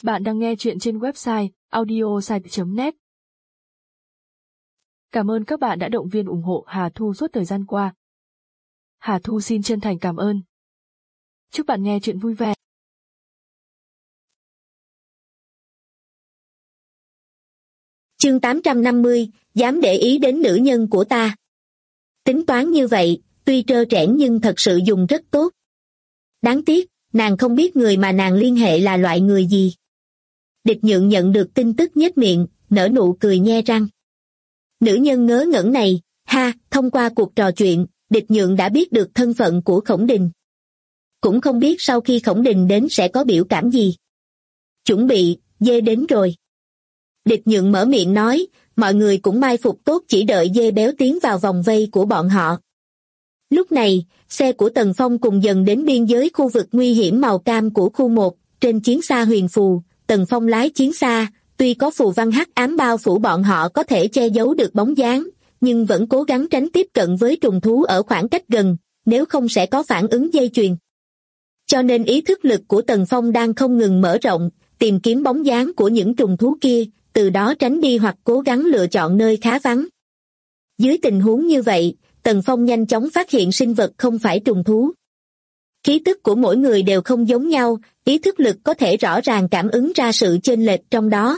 Bạn đang nghe chuyện trên website audiosite.net. Cảm ơn các bạn đã động viên ủng hộ Hà Thu suốt thời gian qua. Hà Thu xin chân thành cảm ơn. Chúc bạn nghe chuyện vui vẻ. Chương 850, dám để ý đến nữ nhân của ta. Tính toán như vậy, tuy trơ trẽn nhưng thật sự dùng rất tốt. Đáng tiếc, nàng không biết người mà nàng liên hệ là loại người gì. Địch Nhượng nhận được tin tức nhếch miệng, nở nụ cười nhe răng. Nữ nhân ngớ ngẩn này, thông qua cuộc trò chuyện, Địch Nhượng đã biết được thân phận của Khổng Đình. Cũng không biết sau khi Khổng Đình đến sẽ có biểu cảm gì. Chuẩn bị, dê đến rồi. Địch Nhượng mở miệng nói, mọi người cũng mai phục tốt chỉ đợi dê béo tiến vào vòng vây của bọn họ. Lúc này, xe của Tần Phong cùng dần đến biên giới khu vực nguy hiểm màu cam của khu 1, trên chiến xa huyền phù, Tần Phong lái chiến xa, tuy có phù văn hắc ám bao phủ bọn họ có thể che giấu được bóng dáng, nhưng vẫn cố gắng tránh tiếp cận với trùng thú ở khoảng cách gần, nếu không sẽ có phản ứng dây chuyền. Cho nên ý thức lực của Tần Phong đang không ngừng mở rộng, tìm kiếm bóng dáng của những trùng thú kia, từ đó tránh đi hoặc cố gắng lựa chọn nơi khá vắng. Dưới tình huống như vậy, Tần Phong nhanh chóng phát hiện sinh vật không phải trùng thú. Khí tức của mỗi người đều không giống nhau, ý thức lực có thể rõ ràng cảm ứng ra sự chênh lệch trong đó.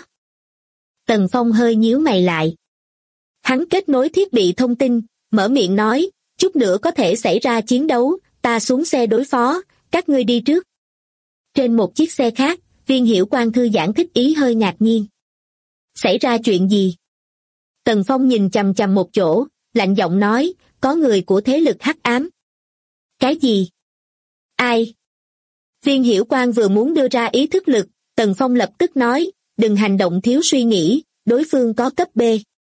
Tần Phong hơi nhíu mày lại. Hắn kết nối thiết bị thông tin, mở miệng nói, chút nữa có thể xảy ra chiến đấu, ta xuống xe đối phó, các ngươi đi trước. Trên một chiếc xe khác, Viên Hiểu Quang thư giãn thích ý hơi ngạc nhiên. Xảy ra chuyện gì? Tần Phong nhìn chằm chằm một chỗ, lạnh giọng nói, có người của thế lực hắc ám. Cái gì? Ai? Viên Hiểu Quang vừa muốn đưa ra ý thức lực, Tần Phong lập tức nói, đừng hành động thiếu suy nghĩ, đối phương có cấp B.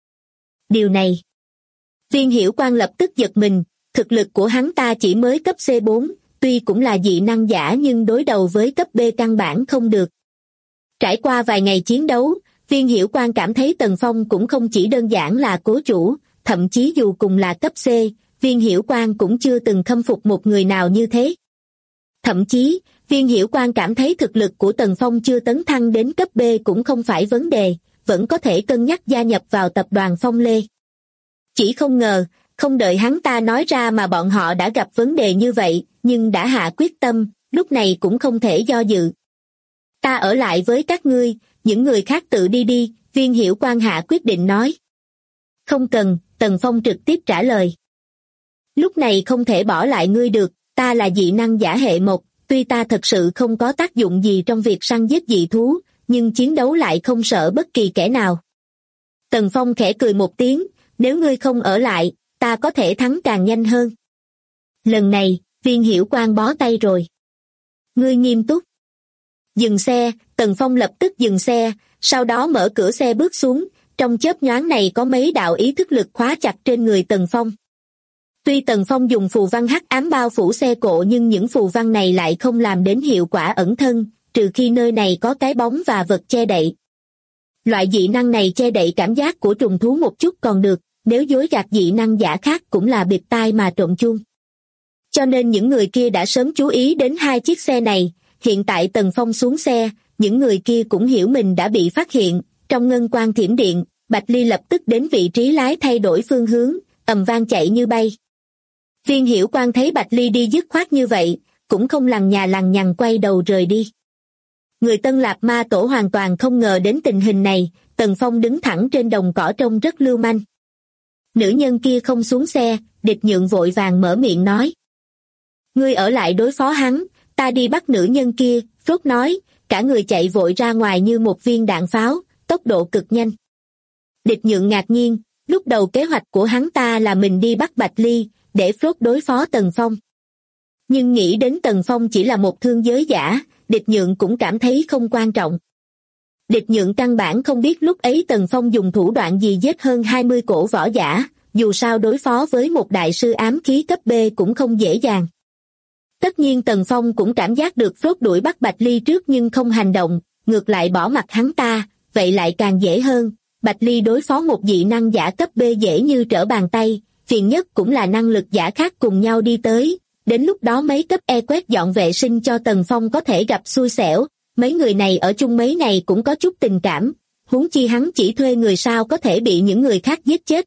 Điều này. Viên Hiểu Quang lập tức giật mình, thực lực của hắn ta chỉ mới cấp C4, tuy cũng là dị năng giả nhưng đối đầu với cấp B căn bản không được. Trải qua vài ngày chiến đấu, Viên Hiểu Quang cảm thấy Tần Phong cũng không chỉ đơn giản là cố chủ, thậm chí dù cùng là cấp C, Viên Hiểu Quang cũng chưa từng khâm phục một người nào như thế. Thậm chí, Viên Hiểu Quang cảm thấy thực lực của Tần Phong chưa tấn thăng đến cấp B cũng không phải vấn đề, vẫn có thể cân nhắc gia nhập vào tập đoàn Phong Lê. Chỉ không ngờ, không đợi hắn ta nói ra mà bọn họ đã gặp vấn đề như vậy, nhưng đã hạ quyết tâm, lúc này cũng không thể do dự. Ta ở lại với các ngươi, những người khác tự đi đi, Viên Hiểu Quang hạ quyết định nói. Không cần, Tần Phong trực tiếp trả lời. Lúc này không thể bỏ lại ngươi được, ta là dị năng giả hệ 1, tuy ta thật sự không có tác dụng gì trong việc săn giết dị thú, nhưng chiến đấu lại không sợ bất kỳ kẻ nào. Tần Phong khẽ cười một tiếng, nếu ngươi không ở lại, ta có thể thắng càng nhanh hơn. Lần này, Viên Hiểu Quang bó tay rồi. Ngươi nghiêm túc. Dừng xe, Tần Phong lập tức dừng xe, sau đó mở cửa xe bước xuống, trong chớp nhoáng này có mấy đạo ý thức lực khóa chặt trên người Tần Phong. Tuy Tần Phong dùng phù văn hắc ám bao phủ xe cộ nhưng những phù văn này lại không làm đến hiệu quả ẩn thân, trừ khi nơi này có cái bóng và vật che đậy. Loại dị năng này che đậy cảm giác của trùng thú một chút còn được, nếu dối gạt dị năng giả khác cũng là bịt tai mà trộm chuông. Cho nên những người kia đã sớm chú ý đến hai chiếc xe này, hiện tại Tần Phong xuống xe, những người kia cũng hiểu mình đã bị phát hiện, trong ngân quang thiểm điện, Bạch Ly lập tức đến vị trí lái thay đổi phương hướng, ầm vang chạy như bay. Viên Hiểu Quang thấy Bạch Ly đi dứt khoát như vậy, cũng không lằng nhà lằng nhằng quay đầu rời đi. Người Tân Lạp Ma Tổ hoàn toàn không ngờ đến tình hình này, Tần Phong đứng thẳng trên đồng cỏ trông rất lưu manh. Nữ nhân kia không xuống xe, Địch Nhượng vội vàng mở miệng nói. Ngươi ở lại đối phó hắn, ta đi bắt nữ nhân kia, Phốt nói, cả người chạy vội ra ngoài như một viên đạn pháo, tốc độ cực nhanh. Địch Nhượng ngạc nhiên, lúc đầu kế hoạch của hắn ta là mình đi bắt Bạch Ly, để Phốt đối phó Tần Phong. Nhưng nghĩ đến Tần Phong chỉ là một thương giới giả, Địch Nhượng cũng cảm thấy không quan trọng. Địch Nhượng căn bản không biết lúc ấy Tần Phong dùng thủ đoạn gì giết hơn 20 cổ võ giả, dù sao đối phó với một đại sư ám khí cấp B cũng không dễ dàng. Tất nhiên Tần Phong cũng cảm giác được Phốt đuổi bắt Bạch Ly trước nhưng không hành động, ngược lại bỏ mặc hắn ta, vậy lại càng dễ hơn. Bạch Ly đối phó một dị năng giả cấp B dễ như trở bàn tay, phiền nhất cũng là năng lực giả khác cùng nhau đi tới, đến lúc đó mấy cấp E quét dọn vệ sinh cho Tần Phong có thể gặp xui xẻo, mấy người này ở chung mấy ngày cũng có chút tình cảm, huống chi hắn chỉ thuê người sao có thể bị những người khác giết chết.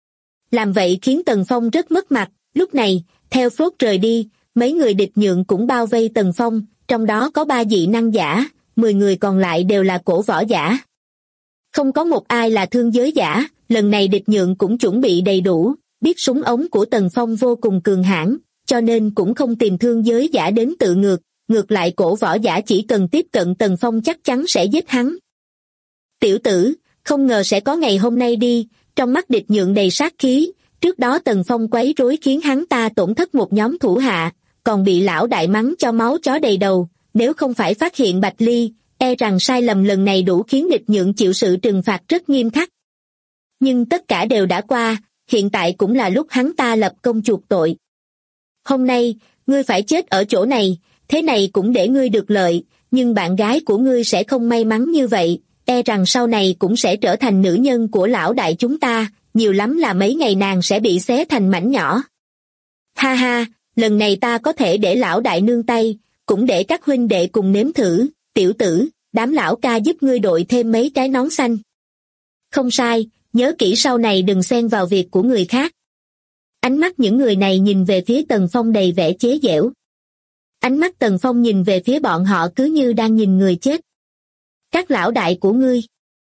Làm vậy khiến Tần Phong rất mất mặt, lúc này, theo Phốt rời đi, mấy người địch nhượng cũng bao vây Tần Phong, trong đó có 3 dị năng giả, 10 người còn lại đều là cổ võ giả. Không có một ai là thương giới giả, lần này địch nhượng cũng chuẩn bị đầy đủ, biết súng ống của Tần Phong vô cùng cường hãn, cho nên cũng không tìm thương giới giả đến tự ngược lại cổ võ giả chỉ cần tiếp cận Tần Phong chắc chắn sẽ giết hắn. Tiểu tử, không ngờ sẽ có ngày hôm nay đi, trong mắt địch nhượng đầy sát khí, trước đó Tần Phong quấy rối khiến hắn ta tổn thất một nhóm thủ hạ, còn bị lão đại mắng cho máu chó đầy đầu, nếu không phải phát hiện Bạch Ly, e rằng sai lầm lần này đủ khiến địch nhượng chịu sự trừng phạt rất nghiêm khắc. Nhưng tất cả đều đã qua, hiện tại cũng là lúc hắn ta lập công chuộc tội. Hôm nay, ngươi phải chết ở chỗ này, thế này cũng để ngươi được lợi, nhưng bạn gái của ngươi sẽ không may mắn như vậy, e rằng sau này cũng sẽ trở thành nữ nhân của lão đại chúng ta, nhiều lắm là mấy ngày nàng sẽ bị xé thành mảnh nhỏ. Ha ha, lần này ta có thể để lão đại nương tay, cũng để các huynh đệ cùng nếm thử, tiểu tử, đám lão ca giúp ngươi đội thêm mấy cái nón xanh. Không sai, nhớ kỹ sau này đừng xen vào việc của người khác. Ánh mắt những người này nhìn về phía Tần Phong đầy vẻ chế giễu. Ánh mắt Tần Phong nhìn về phía bọn họ cứ như đang nhìn người chết. Các lão đại của ngươi.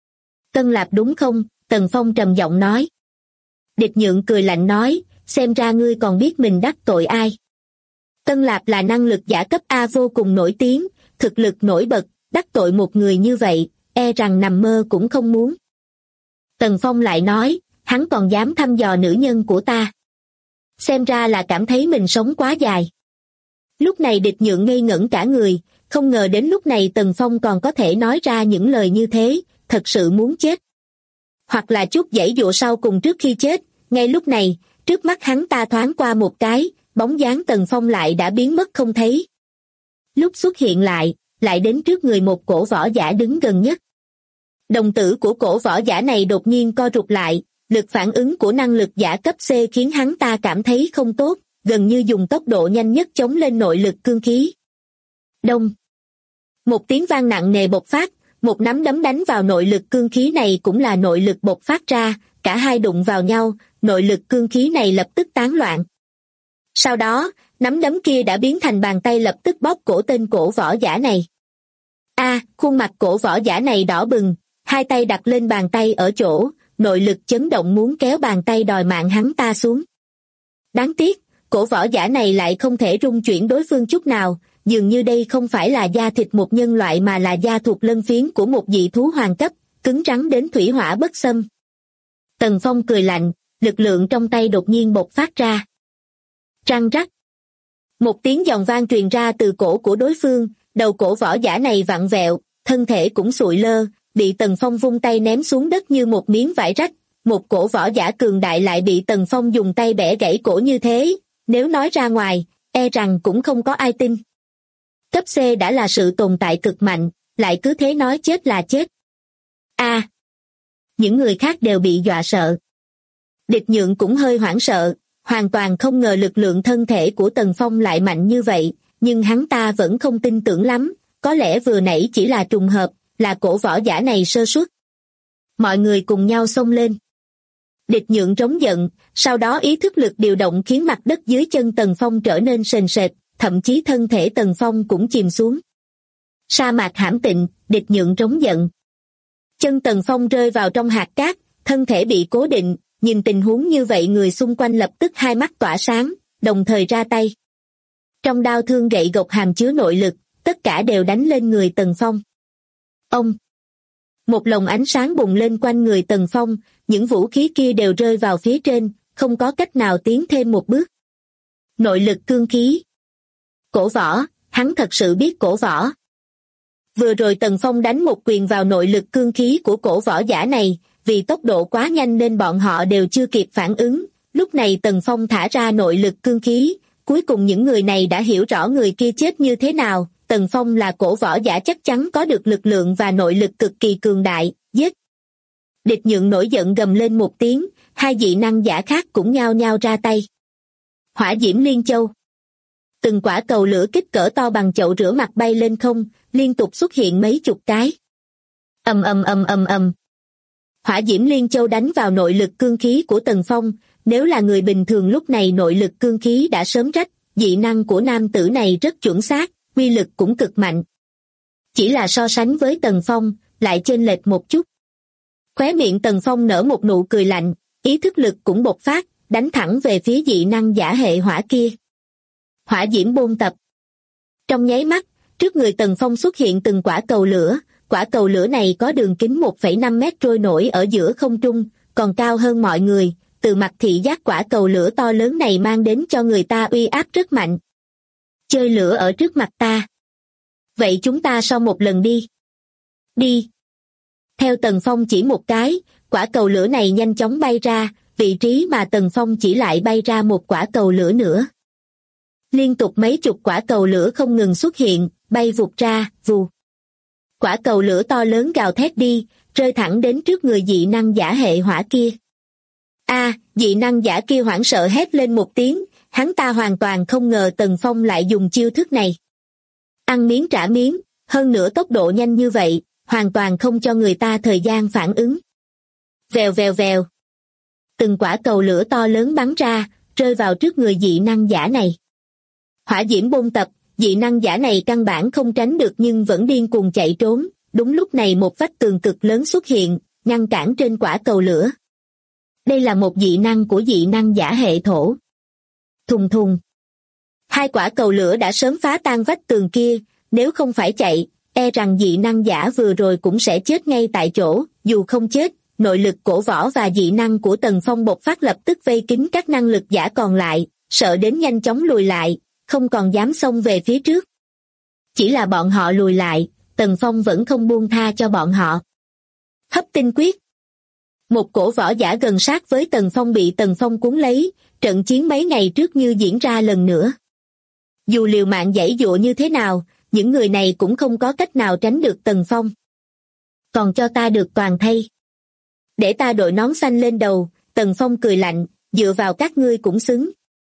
Tân Lạp đúng không? Tần Phong trầm giọng nói. Địch nhượng cười lạnh nói, xem ra ngươi còn biết mình đắc tội ai. Tân Lạp là năng lực giả cấp A vô cùng nổi tiếng, thực lực nổi bật, đắc tội một người như vậy, e rằng nằm mơ cũng không muốn. Tần Phong lại nói, hắn còn dám thăm dò nữ nhân của ta. Xem ra là cảm thấy mình sống quá dài. Lúc này địch nhượng ngây ngẩn cả người, không ngờ đến lúc này Tần Phong còn có thể nói ra những lời như thế, thật sự muốn chết. Hoặc là chút giãy dụa sau cùng trước khi chết, ngay lúc này, trước mắt hắn ta thoáng qua một cái, bóng dáng Tần Phong lại đã biến mất không thấy. Lúc xuất hiện lại đến trước người một cổ võ giả đứng gần nhất. Đồng tử của cổ võ giả này đột nhiên co rụt lại, lực phản ứng của năng lực giả cấp C khiến hắn ta cảm thấy không tốt, gần như dùng tốc độ nhanh nhất chống lên nội lực cương khí. Đông. Một tiếng vang nặng nề bộc phát, một nắm đấm đánh vào nội lực cương khí này cũng là nội lực bộc phát ra, cả hai đụng vào nhau, nội lực cương khí này lập tức tán loạn. Sau đó, nắm đấm kia đã biến thành bàn tay lập tức bóp cổ tên cổ võ giả này. Khuôn mặt cổ võ giả này đỏ bừng, hai tay đặt lên bàn tay ở chỗ, nội lực chấn động muốn kéo bàn tay đòi mạng hắn ta xuống. Đáng tiếc, cổ võ giả này lại không thể rung chuyển đối phương chút nào, dường như đây không phải là da thịt một nhân loại mà là da thuộc lân phiến của một dị thú hoàng cấp, cứng rắn đến thủy hỏa bất xâm. Tần Phong cười lạnh, lực lượng trong tay đột nhiên bộc phát ra. Răng rắc. Một tiếng giòn vang truyền ra từ cổ của đối phương, đầu cổ võ giả này vặn vẹo, thân thể cũng sụi lơ, bị Tần Phong vung tay ném xuống đất như một miếng vải rách. Một cổ võ giả cường đại lại bị Tần Phong dùng tay bẻ gãy cổ như thế, nếu nói ra ngoài, e rằng cũng không có ai tin. Cấp C đã là sự tồn tại cực mạnh, lại cứ thế nói chết là chết. Những người khác đều bị dọa sợ. Địch nhượng cũng hơi hoảng sợ, hoàn toàn không ngờ lực lượng thân thể của Tần Phong lại mạnh như vậy, nhưng hắn ta vẫn không tin tưởng lắm, có lẽ vừa nãy chỉ là trùng hợp, là cổ võ giả này sơ suất. Mọi người cùng nhau xông lên. Địch nhượng trống giận, sau đó ý thức lực điều động khiến mặt đất dưới chân Tần Phong trở nên sền sệt, thậm chí thân thể Tần Phong cũng chìm xuống. Sa mạc hãm tịnh, địch nhượng trống giận. Chân Tần Phong rơi vào trong hạt cát, thân thể bị cố định, nhìn tình huống như vậy người xung quanh lập tức hai mắt tỏa sáng, đồng thời ra tay. Trong đao thương gậy gộc hàm chứa nội lực, tất cả đều đánh lên người Tần Phong. Ông! Một lồng ánh sáng bùng lên quanh người Tần Phong, những vũ khí kia đều rơi vào phía trên, không có cách nào tiến thêm một bước. Nội lực cương khí. Cổ võ, hắn thật sự biết cổ võ. Vừa rồi Tần Phong đánh một quyền vào nội lực cương khí của cổ võ giả này, vì tốc độ quá nhanh nên bọn họ đều chưa kịp phản ứng, lúc này Tần Phong thả ra nội lực cương khí, cuối cùng những người này đã hiểu rõ người kia chết như thế nào, Tần Phong là cổ võ giả chắc chắn có được lực lượng và nội lực cực kỳ cường đại, giết. Địch nhượng nổi giận gầm lên một tiếng, hai dị năng giả khác cũng nhao nhao ra tay. Hỏa diễm liên châu. Từng quả cầu lửa kích cỡ to bằng chậu rửa mặt bay lên không, liên tục xuất hiện mấy chục cái. Ầm ầm ầm ầm ầm. Hỏa diễm liên châu đánh vào nội lực cương khí của Tần Phong, nếu là người bình thường lúc này nội lực cương khí đã sớm rách, dị năng của nam tử này rất chuẩn xác, uy lực cũng cực mạnh. Chỉ là so sánh với Tần Phong, lại chênh lệch một chút. Khóe miệng Tần Phong nở một nụ cười lạnh, ý thức lực cũng bộc phát, đánh thẳng về phía dị năng giả hệ hỏa kia. Hỏa diễm bôn tập. Trong nháy mắt, trước người Tần Phong xuất hiện từng quả cầu lửa này có đường kính 1,5 mét trôi nổi ở giữa không trung, còn cao hơn mọi người, từ mặt thị giác quả cầu lửa to lớn này mang đến cho người ta uy áp rất mạnh. Chơi lửa ở trước mặt ta. Vậy chúng ta so một lần đi. Đi. Theo Tần Phong chỉ một cái, quả cầu lửa này nhanh chóng bay ra, vị trí mà Tần Phong chỉ lại bay ra một quả cầu lửa nữa. Liên tục mấy chục quả cầu lửa không ngừng xuất hiện, bay vụt ra, vù. Quả cầu lửa to lớn gào thét đi, rơi thẳng đến trước người dị năng giả hệ hỏa kia. Dị năng giả kia hoảng sợ hét lên một tiếng, hắn ta hoàn toàn không ngờ Tần Phong lại dùng chiêu thức này. Ăn miếng trả miếng, hơn nữa tốc độ nhanh như vậy, hoàn toàn không cho người ta thời gian phản ứng. Vèo vèo vèo. Từng quả cầu lửa to lớn bắn ra, rơi vào trước người dị năng giả này. Hỏa diễm bôn tập, dị năng giả này căn bản không tránh được nhưng vẫn điên cuồng chạy trốn. Đúng lúc này một vách tường cực lớn xuất hiện, ngăn cản trên quả cầu lửa. Đây là một dị năng của dị năng giả hệ thổ. Thùng thùng. Hai quả cầu lửa đã sớm phá tan vách tường kia, nếu không phải chạy, e rằng dị năng giả vừa rồi cũng sẽ chết ngay tại chỗ. Dù không chết, nội lực cổ võ và dị năng của Tần Phong bộc phát lập tức vây kín các năng lực giả còn lại, sợ đến nhanh chóng lùi lại, không còn dám xông về phía trước. Chỉ là bọn họ lùi lại, Tần Phong vẫn không buông tha cho bọn họ. Hấp tinh quyết. Một cổ võ giả gần sát với Tần Phong bị Tần Phong cuốn lấy, trận chiến mấy ngày trước như diễn ra lần nữa. Dù liều mạng giãy giụa như thế nào, những người này cũng không có cách nào tránh được Tần Phong. Còn cho ta được toàn thây. Để ta đội nón xanh lên đầu, Tần Phong cười lạnh, dựa vào các ngươi cũng xứng.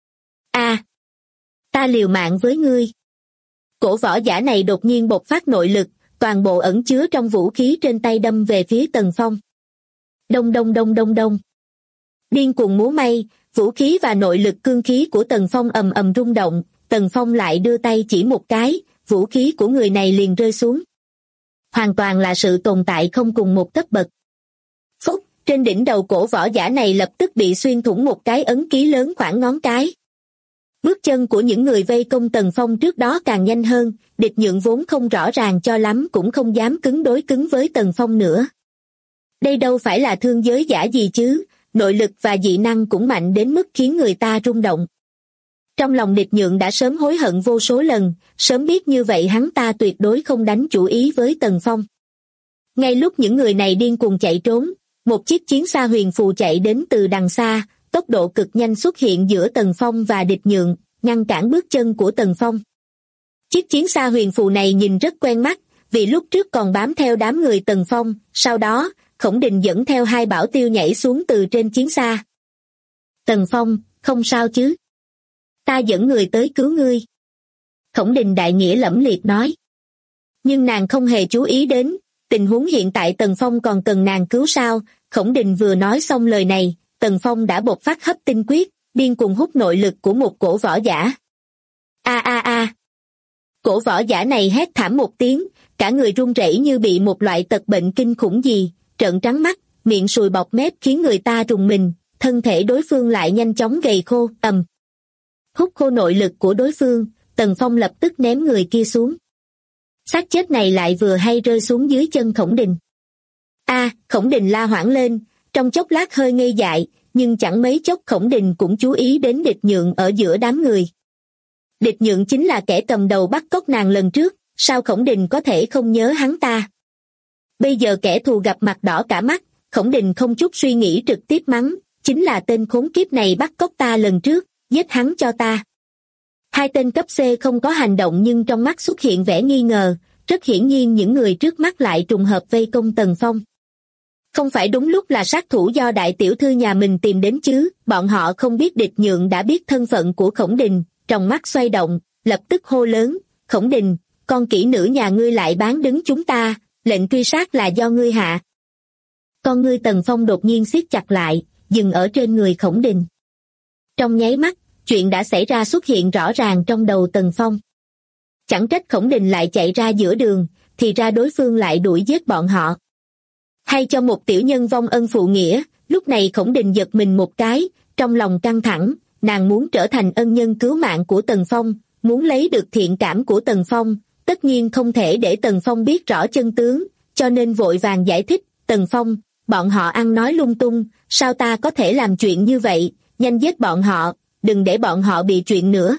Ta liều mạng với ngươi. Cổ võ giả này đột nhiên bộc phát nội lực, toàn bộ ẩn chứa trong vũ khí trên tay đâm về phía Tần Phong. Đông đông đông đông đông. Điên cuồng múa may, vũ khí và nội lực cương khí của Tần Phong ầm ầm rung động, Tần Phong lại đưa tay chỉ một cái, vũ khí của người này liền rơi xuống. Hoàn toàn là sự tồn tại không cùng một cấp bậc. Phúc, trên đỉnh đầu cổ võ giả này lập tức bị xuyên thủng một cái ấn ký lớn khoảng ngón cái. Bước chân của những người vây công Tần Phong trước đó càng nhanh hơn, địch nhượng vốn không rõ ràng cho lắm cũng không dám cứng đối cứng với Tần Phong nữa. Đây đâu phải là thương giới giả gì chứ, nội lực và dị năng cũng mạnh đến mức khiến người ta rung động. Trong lòng địch nhượng đã sớm hối hận vô số lần, sớm biết như vậy hắn ta tuyệt đối không đánh chủ ý với Tần Phong. Ngay lúc những người này điên cuồng chạy trốn, một chiếc chiến xa huyền phù chạy đến từ đằng xa, tốc độ cực nhanh xuất hiện giữa Tần Phong và địch nhượng, ngăn cản bước chân của Tần Phong. Chiếc chiến xa huyền phù này nhìn rất quen mắt, vì lúc trước còn bám theo đám người Tần Phong, sau đó, Khổng Đình dẫn theo hai bảo tiêu nhảy xuống từ trên chiến xa. Tần Phong, không sao chứ? Ta dẫn người tới cứu ngươi. Khổng Đình đại nghĩa lẫm liệt nói. Nhưng nàng không hề chú ý đến, tình huống hiện tại Tần Phong còn cần nàng cứu sao? Khổng Đình vừa nói xong lời này, Tần Phong đã bộc phát hấp tinh quyết, điên cuồng hút nội lực của một cổ võ giả. Cổ võ giả này hét thảm một tiếng, cả người run rẩy như bị một loại tật bệnh kinh khủng gì, trợn trắng mắt, miệng sùi bọt mép khiến người ta rùng mình, thân thể đối phương lại nhanh chóng gầy khô, hút khô nội lực của đối phương, Tần Phong lập tức ném người kia xuống. Xác chết này lại vừa hay rơi xuống dưới chân Khổng Đình. Khổng Đình la hoảng lên, trong chốc lát hơi ngây dại, nhưng chẳng mấy chốc Khổng Đình cũng chú ý đến địch nhượng ở giữa đám người. Địch nhượng chính là kẻ cầm đầu bắt cóc nàng lần trước, sao Khổng Đình có thể không nhớ hắn ta? Bây giờ kẻ thù gặp mặt đỏ cả mắt, Khổng Đình không chút suy nghĩ trực tiếp mắng, chính là tên khốn kiếp này bắt cóc ta lần trước, giết hắn cho ta. Hai tên cấp C không có hành động nhưng trong mắt xuất hiện vẻ nghi ngờ, rất hiển nhiên những người trước mắt lại trùng hợp vây công Tần Phong. Không phải đúng lúc là sát thủ do đại tiểu thư nhà mình tìm đến chứ, bọn họ không biết địch nhượng đã biết thân phận của Khổng Đình, trong mắt xoay động, lập tức hô lớn, Khổng Đình, con kỹ nữ nhà ngươi lại bán đứng chúng ta, lệnh truy sát là do ngươi hạ. Con ngươi Tần Phong đột nhiên siết chặt lại, dừng ở trên người Khổng Đình. Trong nháy mắt, chuyện đã xảy ra xuất hiện rõ ràng trong đầu Tần Phong. Chẳng trách Khổng Đình lại chạy ra giữa đường, thì ra đối phương lại đuổi giết bọn họ. Hay cho một tiểu nhân vong ân phụ nghĩa, lúc này Khổng Đình giật mình một cái, trong lòng căng thẳng, nàng muốn trở thành ân nhân cứu mạng của Tần Phong, muốn lấy được thiện cảm của Tần Phong, tất nhiên không thể để Tần Phong biết rõ chân tướng, cho nên vội vàng giải thích, Tần Phong, bọn họ ăn nói lung tung, sao ta có thể làm chuyện như vậy, nhanh giết bọn họ, đừng để bọn họ bị chuyện nữa.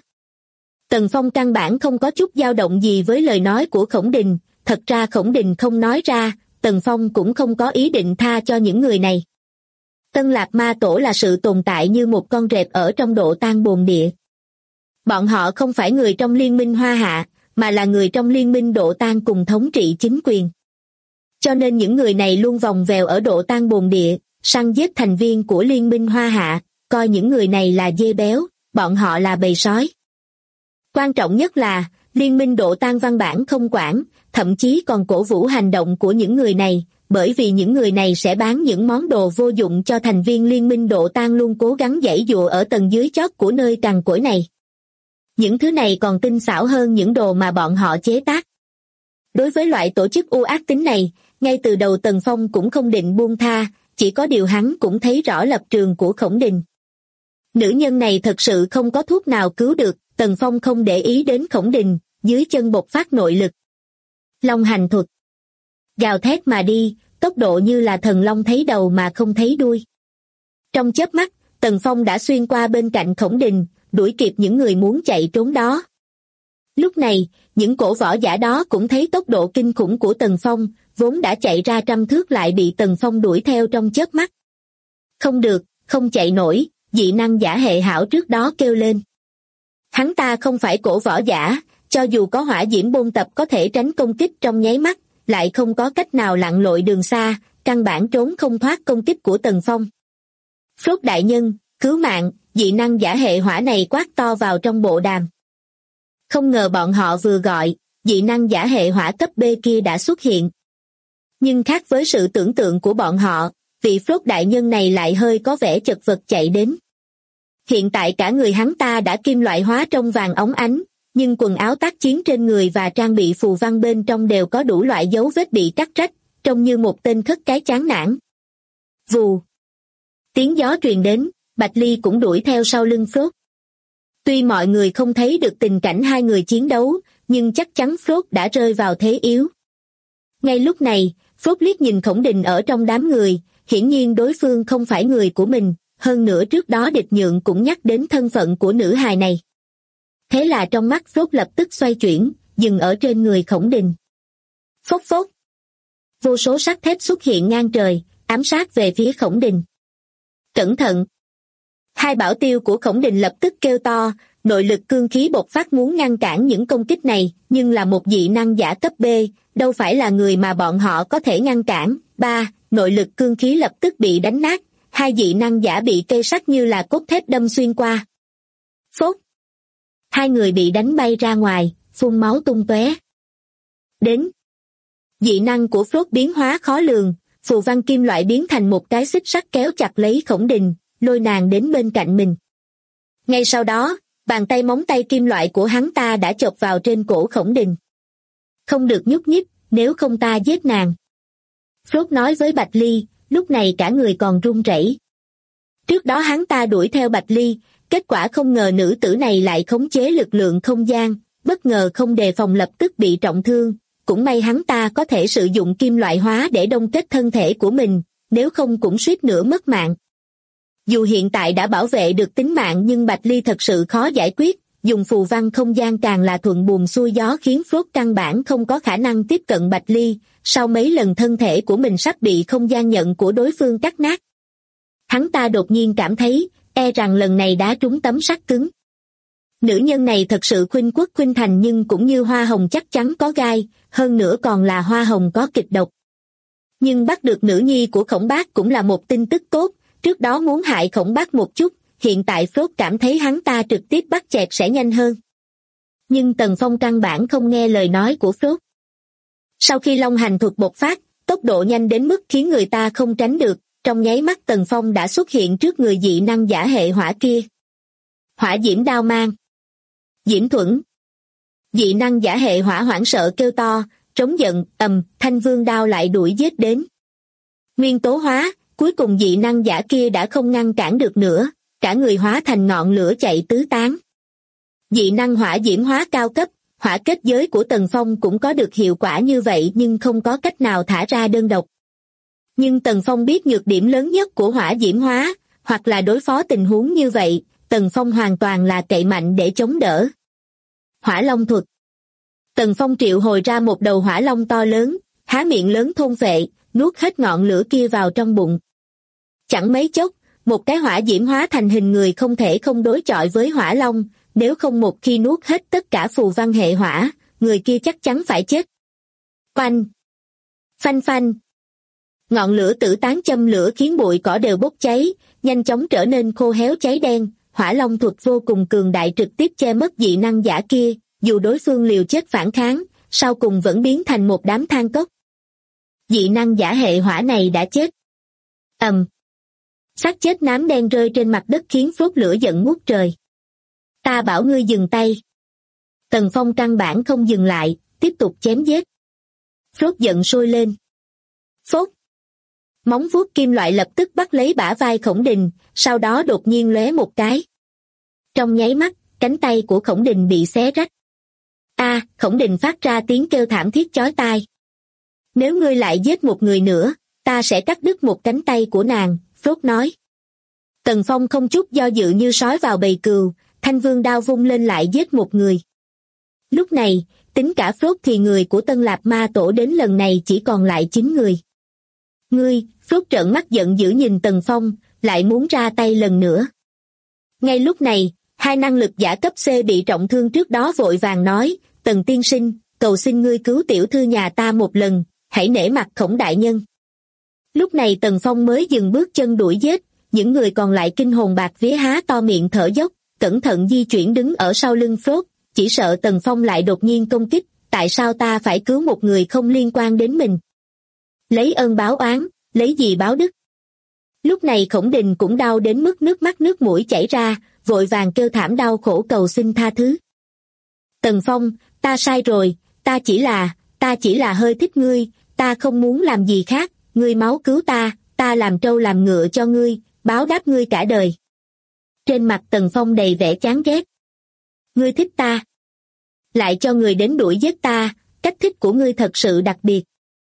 Tần Phong căn bản không có chút dao động gì với lời nói của Khổng Đình, thật ra Khổng Đình không nói ra, Tần Phong cũng không có ý định tha cho những người này. Tân Lạc Ma Tổ là sự tồn tại như một con rệp ở trong độ tan bồn địa. Bọn họ không phải người trong liên minh Hoa Hạ, mà là người trong liên minh độ tan cùng thống trị chính quyền. Cho nên những người này luôn vòng vèo ở độ tan bồn địa, săn giết thành viên của liên minh Hoa Hạ, coi những người này là dê béo, bọn họ là bầy sói. Quan trọng nhất là, liên minh độ tan văn bản không quản, thậm chí còn cổ vũ hành động của những người này, bởi vì những người này sẽ bán những món đồ vô dụng cho thành viên liên minh độ tan luôn cố gắng giãy giụa ở tầng dưới chót của nơi cằn cỗi này. Những thứ này còn tinh xảo hơn những đồ mà bọn họ chế tác. Đối với loại tổ chức u ác tính này, ngay từ đầu Tần Phong cũng không định buông tha, chỉ có điều hắn cũng thấy rõ lập trường của Khổng Đình. Nữ nhân này thật sự không có thuốc nào cứu được, Tần Phong không để ý đến Khổng Đình, dưới chân bộc phát nội lực. Long hành thuật. Gào thét mà đi, tốc độ như là thần long thấy đầu mà không thấy đuôi. Trong chớp mắt, Tần Phong đã xuyên qua bên cạnh Khổng Đình, đuổi kịp những người muốn chạy trốn đó. Lúc này, những cổ võ giả đó cũng thấy tốc độ kinh khủng của Tần Phong, vốn đã chạy ra 100 thước lại bị Tần Phong đuổi theo trong chớp mắt. Không được, không chạy nổi, dị năng giả hệ hảo trước đó kêu lên. Hắn ta không phải cổ võ giả, cho dù có hỏa diễm bôn tập có thể tránh công kích trong nháy mắt, lại không có cách nào lặn lội đường xa, căn bản trốn không thoát công kích của Tần Phong. Phốt đại nhân, cứu mạng, dị năng giả hệ hỏa này quát to vào trong bộ đàm. Không ngờ bọn họ vừa gọi, dị năng giả hệ hỏa cấp B kia đã xuất hiện. Nhưng khác với sự tưởng tượng của bọn họ, vị Phốt đại nhân này lại hơi có vẻ chật vật chạy đến. Hiện tại cả người hắn ta đã kim loại hóa trong vàng óng ánh, nhưng quần áo tác chiến trên người và trang bị phù văn bên trong đều có đủ loại dấu vết bị cắt rách, trông như một tên khất cái chán nản. Vù. Tiếng gió truyền đến, Bạch Ly cũng đuổi theo sau lưng Phốt. Tuy mọi người không thấy được tình cảnh hai người chiến đấu, nhưng chắc chắn Phốt đã rơi vào thế yếu. Ngay lúc này, Phốt liếc nhìn Khổng Đình ở trong đám người, hiển nhiên đối phương không phải người của mình, hơn nữa trước đó Địch Nhượng cũng nhắc đến thân phận của nữ hài này. Thế là trong mắt Phốt lập tức xoay chuyển, dừng ở trên người Khổng Đình. Phốc phốc. Vô số sắt thép xuất hiện ngang trời, ám sát về phía Khổng Đình. Cẩn thận! Hai bảo tiêu của Khổng Đình lập tức kêu to, nội lực cương khí bộc phát muốn ngăn cản những công kích này, nhưng là một dị năng giả cấp B, đâu phải là người mà bọn họ có thể ngăn cản. Nội lực cương khí lập tức bị đánh nát, hai dị năng giả bị cây sắt như là cốt thép đâm xuyên qua. Phốt! Hai người bị đánh bay ra ngoài, phun máu tung tóe. Đến! Dị năng của Phốt biến hóa khó lường, phù văn kim loại biến thành một cái xích sắt kéo chặt lấy Khổng Đình, lôi nàng đến bên cạnh mình. Ngay sau đó, bàn tay móng tay kim loại của hắn ta đã chộp vào trên cổ Khổng Đình. Không được nhúc nhích, nếu không ta giết nàng. Phốt nói với Bạch Ly, lúc này cả người còn run rẩy. Trước đó hắn ta đuổi theo Bạch Ly, kết quả không ngờ nữ tử này lại khống chế lực lượng không gian, bất ngờ không đề phòng lập tức bị trọng thương, cũng may hắn ta có thể sử dụng kim loại hóa để đông kết thân thể của mình, nếu không cũng suýt nữa mất mạng. Dù hiện tại đã bảo vệ được tính mạng nhưng Bạch Ly thật sự khó giải quyết, dùng phù văn không gian càng là thuận buồm xuôi gió khiến Phốt căn bản không có khả năng tiếp cận Bạch Ly, sau mấy lần thân thể của mình sắp bị không gian nhận của đối phương cắt nát. Hắn ta đột nhiên cảm thấy, rằng lần này đá trúng tấm sắt cứng. Nữ nhân này thật sự khuynh quốc khuynh thành nhưng cũng như hoa hồng chắc chắn có gai, hơn nữa còn là hoa hồng có kịch độc. Nhưng bắt được nữ nhi của Khổng Bác cũng là một tin tức tốt, trước đó muốn hại Khổng Bác một chút, hiện tại Phốt cảm thấy hắn ta trực tiếp bắt chẹt sẽ nhanh hơn. Nhưng Tần Phong căn bản không nghe lời nói của Phốt. Sau khi Long hành thuật bộc phát, tốc độ nhanh đến mức khiến người ta không tránh được, trong nháy mắt Tần Phong đã xuất hiện trước người dị năng giả hệ hỏa kia. Hỏa diễm đao mang. Diễm thuẫn. Dị năng giả hệ hỏa hoảng sợ kêu to, trống giận, thanh vương đao lại đuổi giết đến. Nguyên tố hóa, cuối cùng dị năng giả kia đã không ngăn cản được nữa, cả người hóa thành ngọn lửa chạy tứ tán. Dị năng hỏa diễm hóa cao cấp, hỏa kết giới của Tần Phong cũng có được hiệu quả như vậy nhưng không có cách nào thả ra đơn độc. Nhưng Tần Phong biết nhược điểm lớn nhất của hỏa diễm hóa, hoặc là đối phó tình huống như vậy, Tần Phong hoàn toàn là cậy mạnh để chống đỡ. Hỏa long thuật. Tần Phong triệu hồi ra một đầu hỏa long to lớn, há miệng lớn thôn vệ, nuốt hết ngọn lửa kia vào trong bụng. Chẳng mấy chốc, một cái hỏa diễm hóa thành hình người không thể không đối chọi với hỏa long, nếu không một khi nuốt hết tất cả phù văn hệ hỏa, người kia chắc chắn phải chết. Oanh! Phanh phanh! Ngọn lửa tử tán châm lửa khiến bụi cỏ đều bốc cháy, nhanh chóng trở nên khô héo cháy đen, hỏa long thuật vô cùng cường đại trực tiếp che mất dị năng giả kia, dù đối phương liều chết phản kháng, sau cùng vẫn biến thành một đám than cốc. Dị năng giả hệ hỏa này đã chết. Xác chết nám đen rơi trên mặt đất khiến Phốt lửa giận ngút trời. Ta bảo ngươi dừng tay. Tần Phong căn bản không dừng lại, tiếp tục chém giết. Phốt giận sôi lên. Phốt! Móng vuốt kim loại lập tức bắt lấy bả vai Khổng Đình, sau đó đột nhiên lóe một cái. Trong nháy mắt, cánh tay của Khổng Đình bị xé rách. Khổng Đình phát ra tiếng kêu thảm thiết chói tai. Nếu ngươi lại giết một người nữa, ta sẽ cắt đứt một cánh tay của nàng, Phốt nói. Tần Phong không chút do dự như sói vào bầy cừu, thanh vương đao vung lên lại giết một người. Lúc này, tính cả Phốt thì người của Tân Lạp Ma Tổ đến lần này chỉ còn lại 9 người. Ngươi, Phốt trợn mắt giận dữ nhìn Tần Phong, lại muốn ra tay lần nữa. Ngay lúc này, hai năng lực giả cấp C bị trọng thương trước đó vội vàng nói, Tần tiên sinh, cầu xin ngươi cứu tiểu thư nhà ta một lần, hãy nể mặt Khổng đại nhân. Lúc này Tần Phong mới dừng bước chân đuổi giết, những người còn lại kinh hồn bạt vía há to miệng thở dốc, cẩn thận di chuyển đứng ở sau lưng Phốt, chỉ sợ Tần Phong lại đột nhiên công kích, tại sao ta phải cứu một người không liên quan đến mình? Lấy ơn báo oán, lấy gì báo đức? Lúc này Khổng Đình cũng đau đến mức nước mắt nước mũi chảy ra, vội vàng kêu thảm đau khổ cầu xin tha thứ. Tần Phong, ta sai rồi, ta chỉ là hơi thích ngươi, ta không muốn làm gì khác, ngươi máu cứu ta làm trâu làm ngựa cho ngươi, báo đáp ngươi cả đời. Trên mặt Tần Phong đầy vẻ chán ghét. Ngươi thích ta, lại cho người đến đuổi giết ta, cách thích của ngươi thật sự đặc biệt.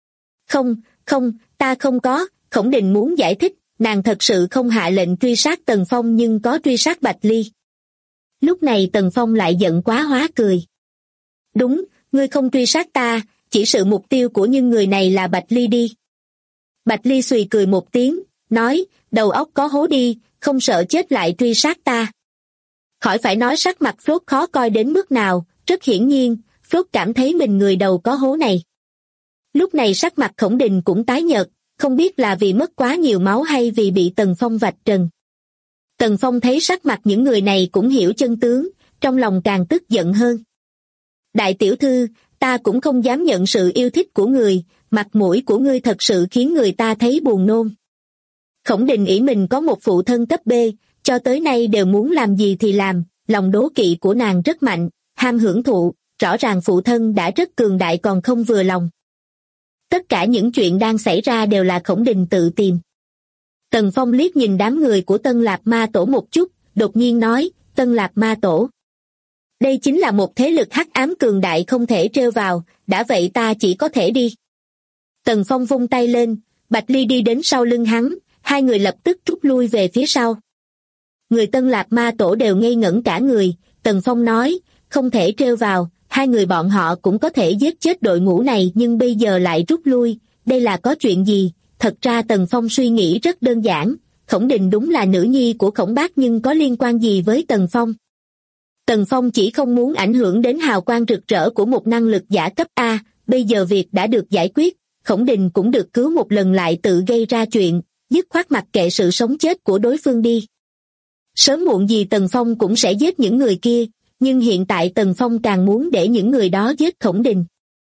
Không, ta không có, Khổng Đình muốn giải thích, nàng thật sự không hạ lệnh truy sát Tần Phong nhưng có truy sát Bạch Ly. Lúc này Tần Phong lại giận quá hóa cười. Đúng, ngươi không truy sát ta, chỉ sự mục tiêu của những người này là Bạch Ly đi. Bạch Ly xùy cười một tiếng, nói, đầu óc có hố đi, không sợ chết lại truy sát ta. Khỏi phải nói sắc mặt Phốt khó coi đến mức nào, rất hiển nhiên, Phốt cảm thấy mình người đầu có hố này. Lúc này sắc mặt Khổng Đình cũng tái nhợt, không biết là vì mất quá nhiều máu hay vì bị Tần Phong vạch trần. Tần Phong thấy sắc mặt những người này cũng hiểu chân tướng, trong lòng càng tức giận hơn. Đại tiểu thư, ta cũng không dám nhận sự yêu thích của người, mặt mũi của ngươi thật sự khiến người ta thấy buồn nôn. Khổng Đình nghĩ mình có một phụ thân cấp B, cho tới nay đều muốn làm gì thì làm, lòng đố kỵ của nàng rất mạnh, ham hưởng thụ, rõ ràng phụ thân đã rất cường đại còn không vừa lòng. Tất cả những chuyện đang xảy ra đều là Khổng Đình tự tìm. Tần Phong liếc nhìn đám người của Tân Lạp Ma Tổ một chút, đột nhiên nói, Tân Lạp Ma Tổ. Đây chính là một thế lực hắc ám cường đại không thể trêu vào, đã vậy ta chỉ có thể đi. Tần Phong vung tay lên, Bạch Ly đi đến sau lưng hắn, hai người lập tức rút lui về phía sau. Người Tân Lạp Ma Tổ đều ngây ngẩn cả người, Tần Phong nói, không thể trêu vào, hai người bọn họ cũng có thể giết chết đội ngũ này nhưng bây giờ lại rút lui, đây là có chuyện gì? Thật ra Tần Phong suy nghĩ rất đơn giản, Khổng Đình đúng là nữ nhi của Khổng Bác nhưng có liên quan gì với Tần Phong? Tần Phong chỉ không muốn ảnh hưởng đến hào quang rực rỡ của một năng lực giả cấp A, bây giờ việc đã được giải quyết, Khổng Đình cũng được cứu một lần lại tự gây ra chuyện, dứt khoát mặc kệ sự sống chết của đối phương đi. Sớm muộn gì Tần Phong cũng sẽ giết những người kia, nhưng hiện tại Tần Phong càng muốn để những người đó giết Khổng Đình.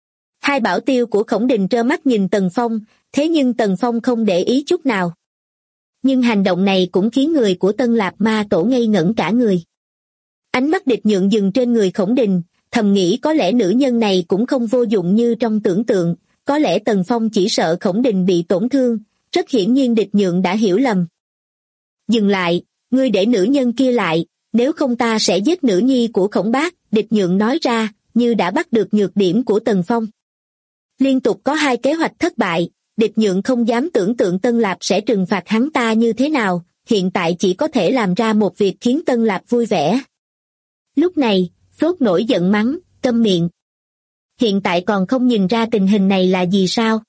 Hai bảo tiêu của Khổng Đình trơ mắt nhìn Tần Phong, thế nhưng Tần Phong không để ý chút nào. Nhưng hành động này cũng khiến người của Tân Lạp Ma Tổ ngây ngẩn cả người. Ánh mắt Địch Nhượng dừng trên người Khổng Đình, thầm nghĩ có lẽ nữ nhân này cũng không vô dụng như trong tưởng tượng, có lẽ Tần Phong chỉ sợ Khổng Đình bị tổn thương, rất hiển nhiên Địch Nhượng đã hiểu lầm. Dừng lại, ngươi để nữ nhân kia lại, nếu không ta sẽ giết nữ nhi của Khổng Bác, Địch Nhượng nói ra, như đã bắt được nhược điểm của Tần Phong. Liên tục có 2 kế hoạch thất bại, Địch Nhượng không dám tưởng tượng Tân Lạp sẽ trừng phạt hắn ta như thế nào, hiện tại chỉ có thể làm ra một việc khiến Tân Lạp vui vẻ. Lúc này, Phốt nổi giận mắng, câm miệng. Hiện tại còn không nhìn ra tình hình này là gì sao?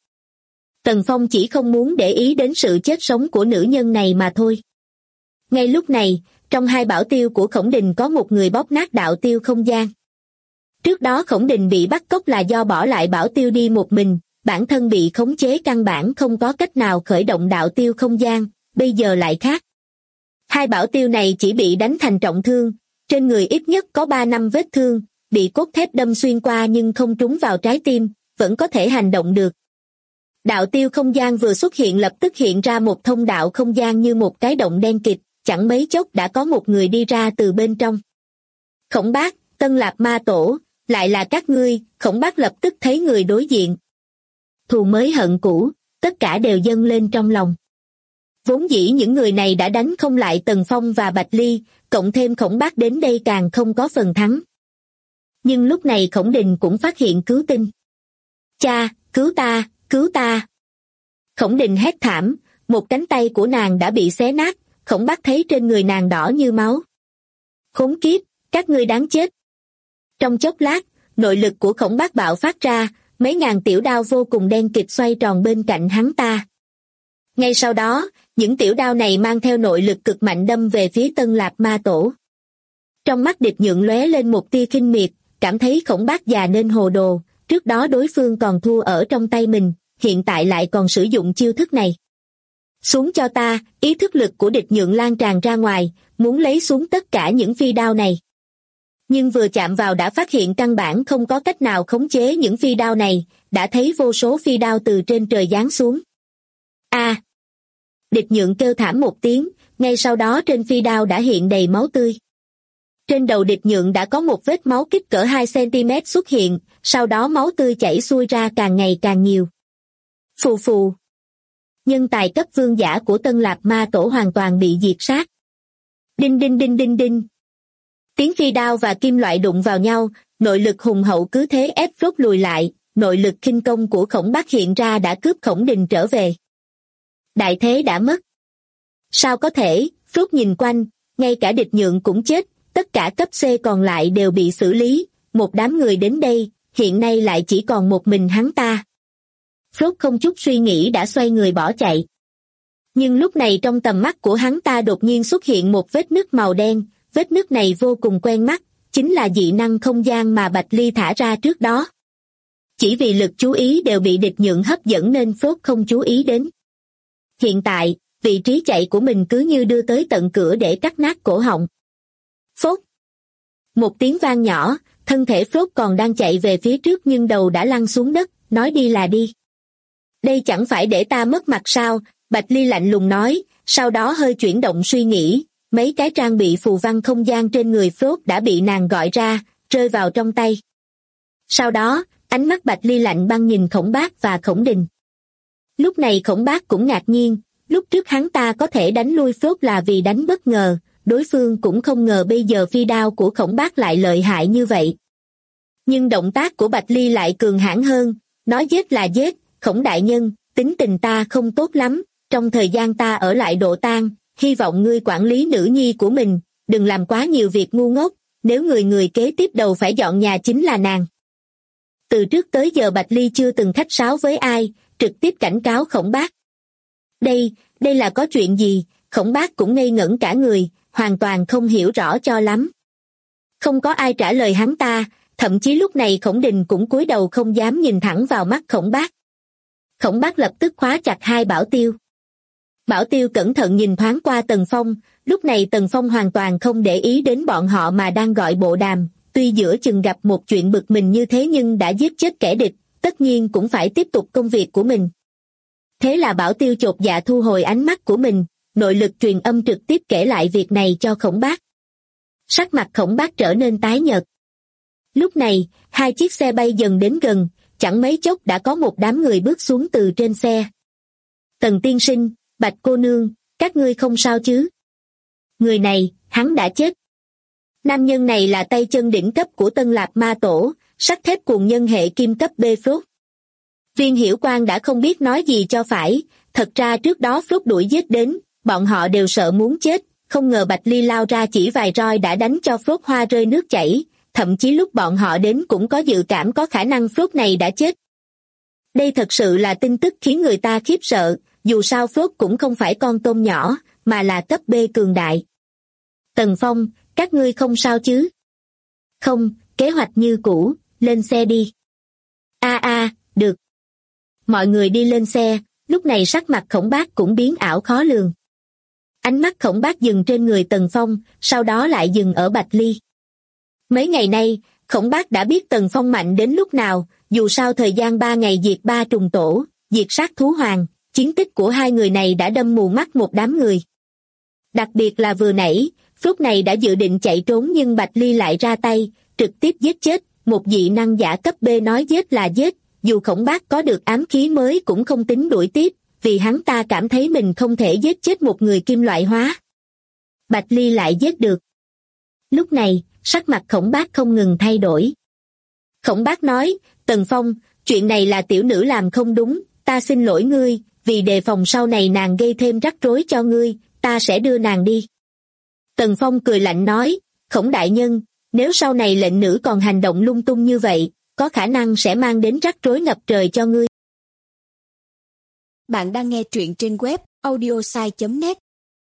Tần Phong chỉ không muốn để ý đến sự chết sống của nữ nhân này mà thôi. Ngay lúc này, trong 2 bảo tiêu của Khổng Đình có một người bóp nát đạo tiêu không gian. Trước đó Khổng Đình bị bắt cóc là do bỏ lại bảo tiêu đi một mình, bản thân bị khống chế căn bản không có cách nào khởi động đạo tiêu không gian, bây giờ lại khác. 2 bảo tiêu này chỉ bị đánh thành trọng thương, trên người ít nhất có 3 năm vết thương, bị cốt thép đâm xuyên qua nhưng không trúng vào trái tim, vẫn có thể hành động được. Đạo tiêu không gian vừa xuất hiện lập tức hiện ra một thông đạo không gian như một cái động đen kịt, chẳng mấy chốc đã có một người đi ra từ bên trong. Khổng Bác, Tân Lạp Ma Tổ, lại là các ngươi, Khổng Bác lập tức thấy người đối diện. Thù mới hận cũ, tất cả đều dâng lên trong lòng. Vốn dĩ những người này đã đánh không lại Tần Phong và Bạch Ly, cộng thêm Khổng Bác đến đây càng không có phần thắng. Nhưng lúc này Khổng Đình cũng phát hiện cứu tinh. Cha, cứu ta, cứu ta. Khổng Đình hét thảm, một cánh tay của nàng đã bị xé nát, Khổng Bác thấy trên người nàng đỏ như máu. Khốn kiếp, các ngươi đáng chết. Trong chốc lát, nội lực của Khổng Bác bạo phát ra, mấy ngàn tiểu đao vô cùng đen kịt xoay tròn bên cạnh hắn ta. Ngay sau đó, những tiểu đao này mang theo nội lực cực mạnh đâm về phía Tân Lạp Ma Tổ. Trong mắt Địch Nhượng lóe lên một tia khinh miệt, cảm thấy Khổng Bác già nên hồ đồ, trước đó đối phương còn thua ở trong tay mình, hiện tại lại còn sử dụng chiêu thức này. Xuống cho ta, ý thức lực của Địch Nhượng lan tràn ra ngoài, muốn lấy xuống tất cả những phi đao này. Nhưng vừa chạm vào đã phát hiện căn bản không có cách nào khống chế những phi đao này, đã thấy vô số phi đao từ trên trời giáng xuống. A! Địch Nhượng kêu thảm một tiếng, ngay sau đó trên phi đao đã hiện đầy máu tươi. Trên đầu Địch Nhượng đã có một vết máu kích cỡ 2 cm xuất hiện, sau đó máu tươi chảy xuôi ra càng ngày càng nhiều. Phù phù! Nhân tài cấp vương giả của Tân Lạp Ma Tổ hoàn toàn bị diệt sát. Đinh đinh đinh đinh đinh! Tiếng phi đao và kim loại đụng vào nhau, nội lực hùng hậu cứ thế ép Phốt lùi lại, nội lực khinh công của Khổng Bác hiện ra đã cướp Khổng Đình trở về. Đại thế đã mất. Sao có thể, Phốt nhìn quanh, ngay cả Địch Nhượng cũng chết, tất cả cấp C còn lại đều bị xử lý, một đám người đến đây, hiện nay lại chỉ còn một mình hắn ta. Phốt không chút suy nghĩ đã xoay người bỏ chạy. Nhưng lúc này trong tầm mắt của hắn ta đột nhiên xuất hiện một vết nứt màu đen, vết nứt này vô cùng quen mắt, chính là dị năng không gian mà Bạch Ly thả ra trước đó. Chỉ vì lực chú ý đều bị Địch Nhượng hấp dẫn nên Phốt không chú ý đến. Hiện tại, vị trí chạy của mình cứ như đưa tới tận cửa để cắt nát cổ họng. Phốt! Một tiếng vang nhỏ, thân thể Phốt còn đang chạy về phía trước nhưng đầu đã lăn xuống đất, nói đi là đi. Đây chẳng phải để ta mất mặt sao, Bạch Ly lạnh lùng nói, sau đó hơi chuyển động suy nghĩ, mấy cái trang bị phù văn không gian trên người Phốt đã bị nàng gọi ra, rơi vào trong tay. Sau đó, ánh mắt Bạch Ly lạnh băng nhìn Khổng Bác và Khổng Đình. Lúc này Khổng Bác cũng ngạc nhiên, lúc trước hắn ta có thể đánh lui Phốt là vì đánh bất ngờ, đối phương cũng không ngờ bây giờ phi đao của Khổng Bác lại lợi hại như vậy. Nhưng động tác của Bạch Ly lại cường hãn hơn, nói giết là giết, Khổng đại nhân, tính tình ta không tốt lắm, trong thời gian ta ở lại Độ Tang, hy vọng ngươi quản lý nữ nhi của mình, đừng làm quá nhiều việc ngu ngốc, nếu người kế tiếp đầu phải dọn nhà chính là nàng. Từ trước tới giờ Bạch Ly chưa từng khách sáo với ai, trực tiếp cảnh cáo Khổng Bác. Đây là có chuyện gì? Khổng Bác cũng ngây ngẩn cả người, hoàn toàn không hiểu rõ cho lắm. Không có ai trả lời hắn ta, thậm chí lúc này Khổng Đình cũng cúi đầu không dám nhìn thẳng vào mắt Khổng Bác. Khổng Bác lập tức khóa chặt 2 bảo tiêu. Bảo Tiêu cẩn thận nhìn thoáng qua Tần Phong, lúc này Tần Phong hoàn toàn không để ý đến bọn họ mà đang gọi bộ đàm, tuy giữa chừng gặp một chuyện bực mình như thế nhưng đã giết chết kẻ địch, tất nhiên cũng phải tiếp tục công việc của mình. Thế là Bảo Tiêu chột dạ thu hồi ánh mắt của mình, nội lực truyền âm trực tiếp kể lại việc này cho Khổng Bác. Sắc mặt Khổng Bác trở nên tái nhợt. Lúc này, hai chiếc xe bay dần đến gần, chẳng mấy chốc đã có một đám người bước xuống từ trên xe. Tần tiên sinh, Bạch cô nương, các ngươi không sao chứ? Người này, hắn đã chết. Nam nhân này là tay chân đỉnh cấp của Tân Lạp Ma Tổ, sắt thép cuồng nhân hệ kim cấp B Phốt. Viên Hiểu Quang đã không biết nói gì cho phải, thật ra trước đó Phốt đuổi giết đến, bọn họ đều sợ muốn chết, không ngờ Bạch Ly lao ra chỉ vài roi đã đánh cho Phốt hoa rơi nước chảy, thậm chí lúc bọn họ đến cũng có dự cảm có khả năng Phốt này đã chết. Đây thật sự là tin tức khiến người ta khiếp sợ, dù sao Phốt cũng không phải con tôm nhỏ, mà là cấp B cường đại. Tần Phong, các ngươi không sao chứ? Không, kế hoạch như cũ, lên xe đi. Được. Mọi người đi lên xe, lúc này sắc mặt Khổng Bác cũng biến ảo khó lường. Ánh mắt Khổng Bác dừng trên người Tần Phong, sau đó lại dừng ở Bạch Ly. Mấy ngày nay, Khổng Bác đã biết Tần Phong mạnh đến lúc nào, dù sao thời gian 3 ngày diệt 3 trùng tổ, diệt sát thú hoàng, chiến tích của hai người này đã đâm mù mắt một đám người. Đặc biệt là vừa nãy, lúc này đã dự định chạy trốn nhưng Bạch Ly lại ra tay, trực tiếp giết chết, một dị năng giả cấp B nói giết là giết, dù Khổng Bác có được ám khí mới cũng không tính đuổi tiếp, vì hắn ta cảm thấy mình không thể giết chết một người kim loại hóa. Bạch Ly lại giết được. Lúc này, sắc mặt Khổng Bác không ngừng thay đổi. Khổng Bác nói, Tần Phong, chuyện này là tiểu nữ làm không đúng, ta xin lỗi ngươi, vì đề phòng sau này nàng gây thêm rắc rối cho ngươi, ta sẽ đưa nàng đi. Tần Phong cười lạnh nói, Khổng đại nhân, nếu sau này lệnh nữ còn hành động lung tung như vậy, có khả năng sẽ mang đến rắc rối ngập trời cho ngươi. Bạn đang nghe truyện trên web audiosai.net.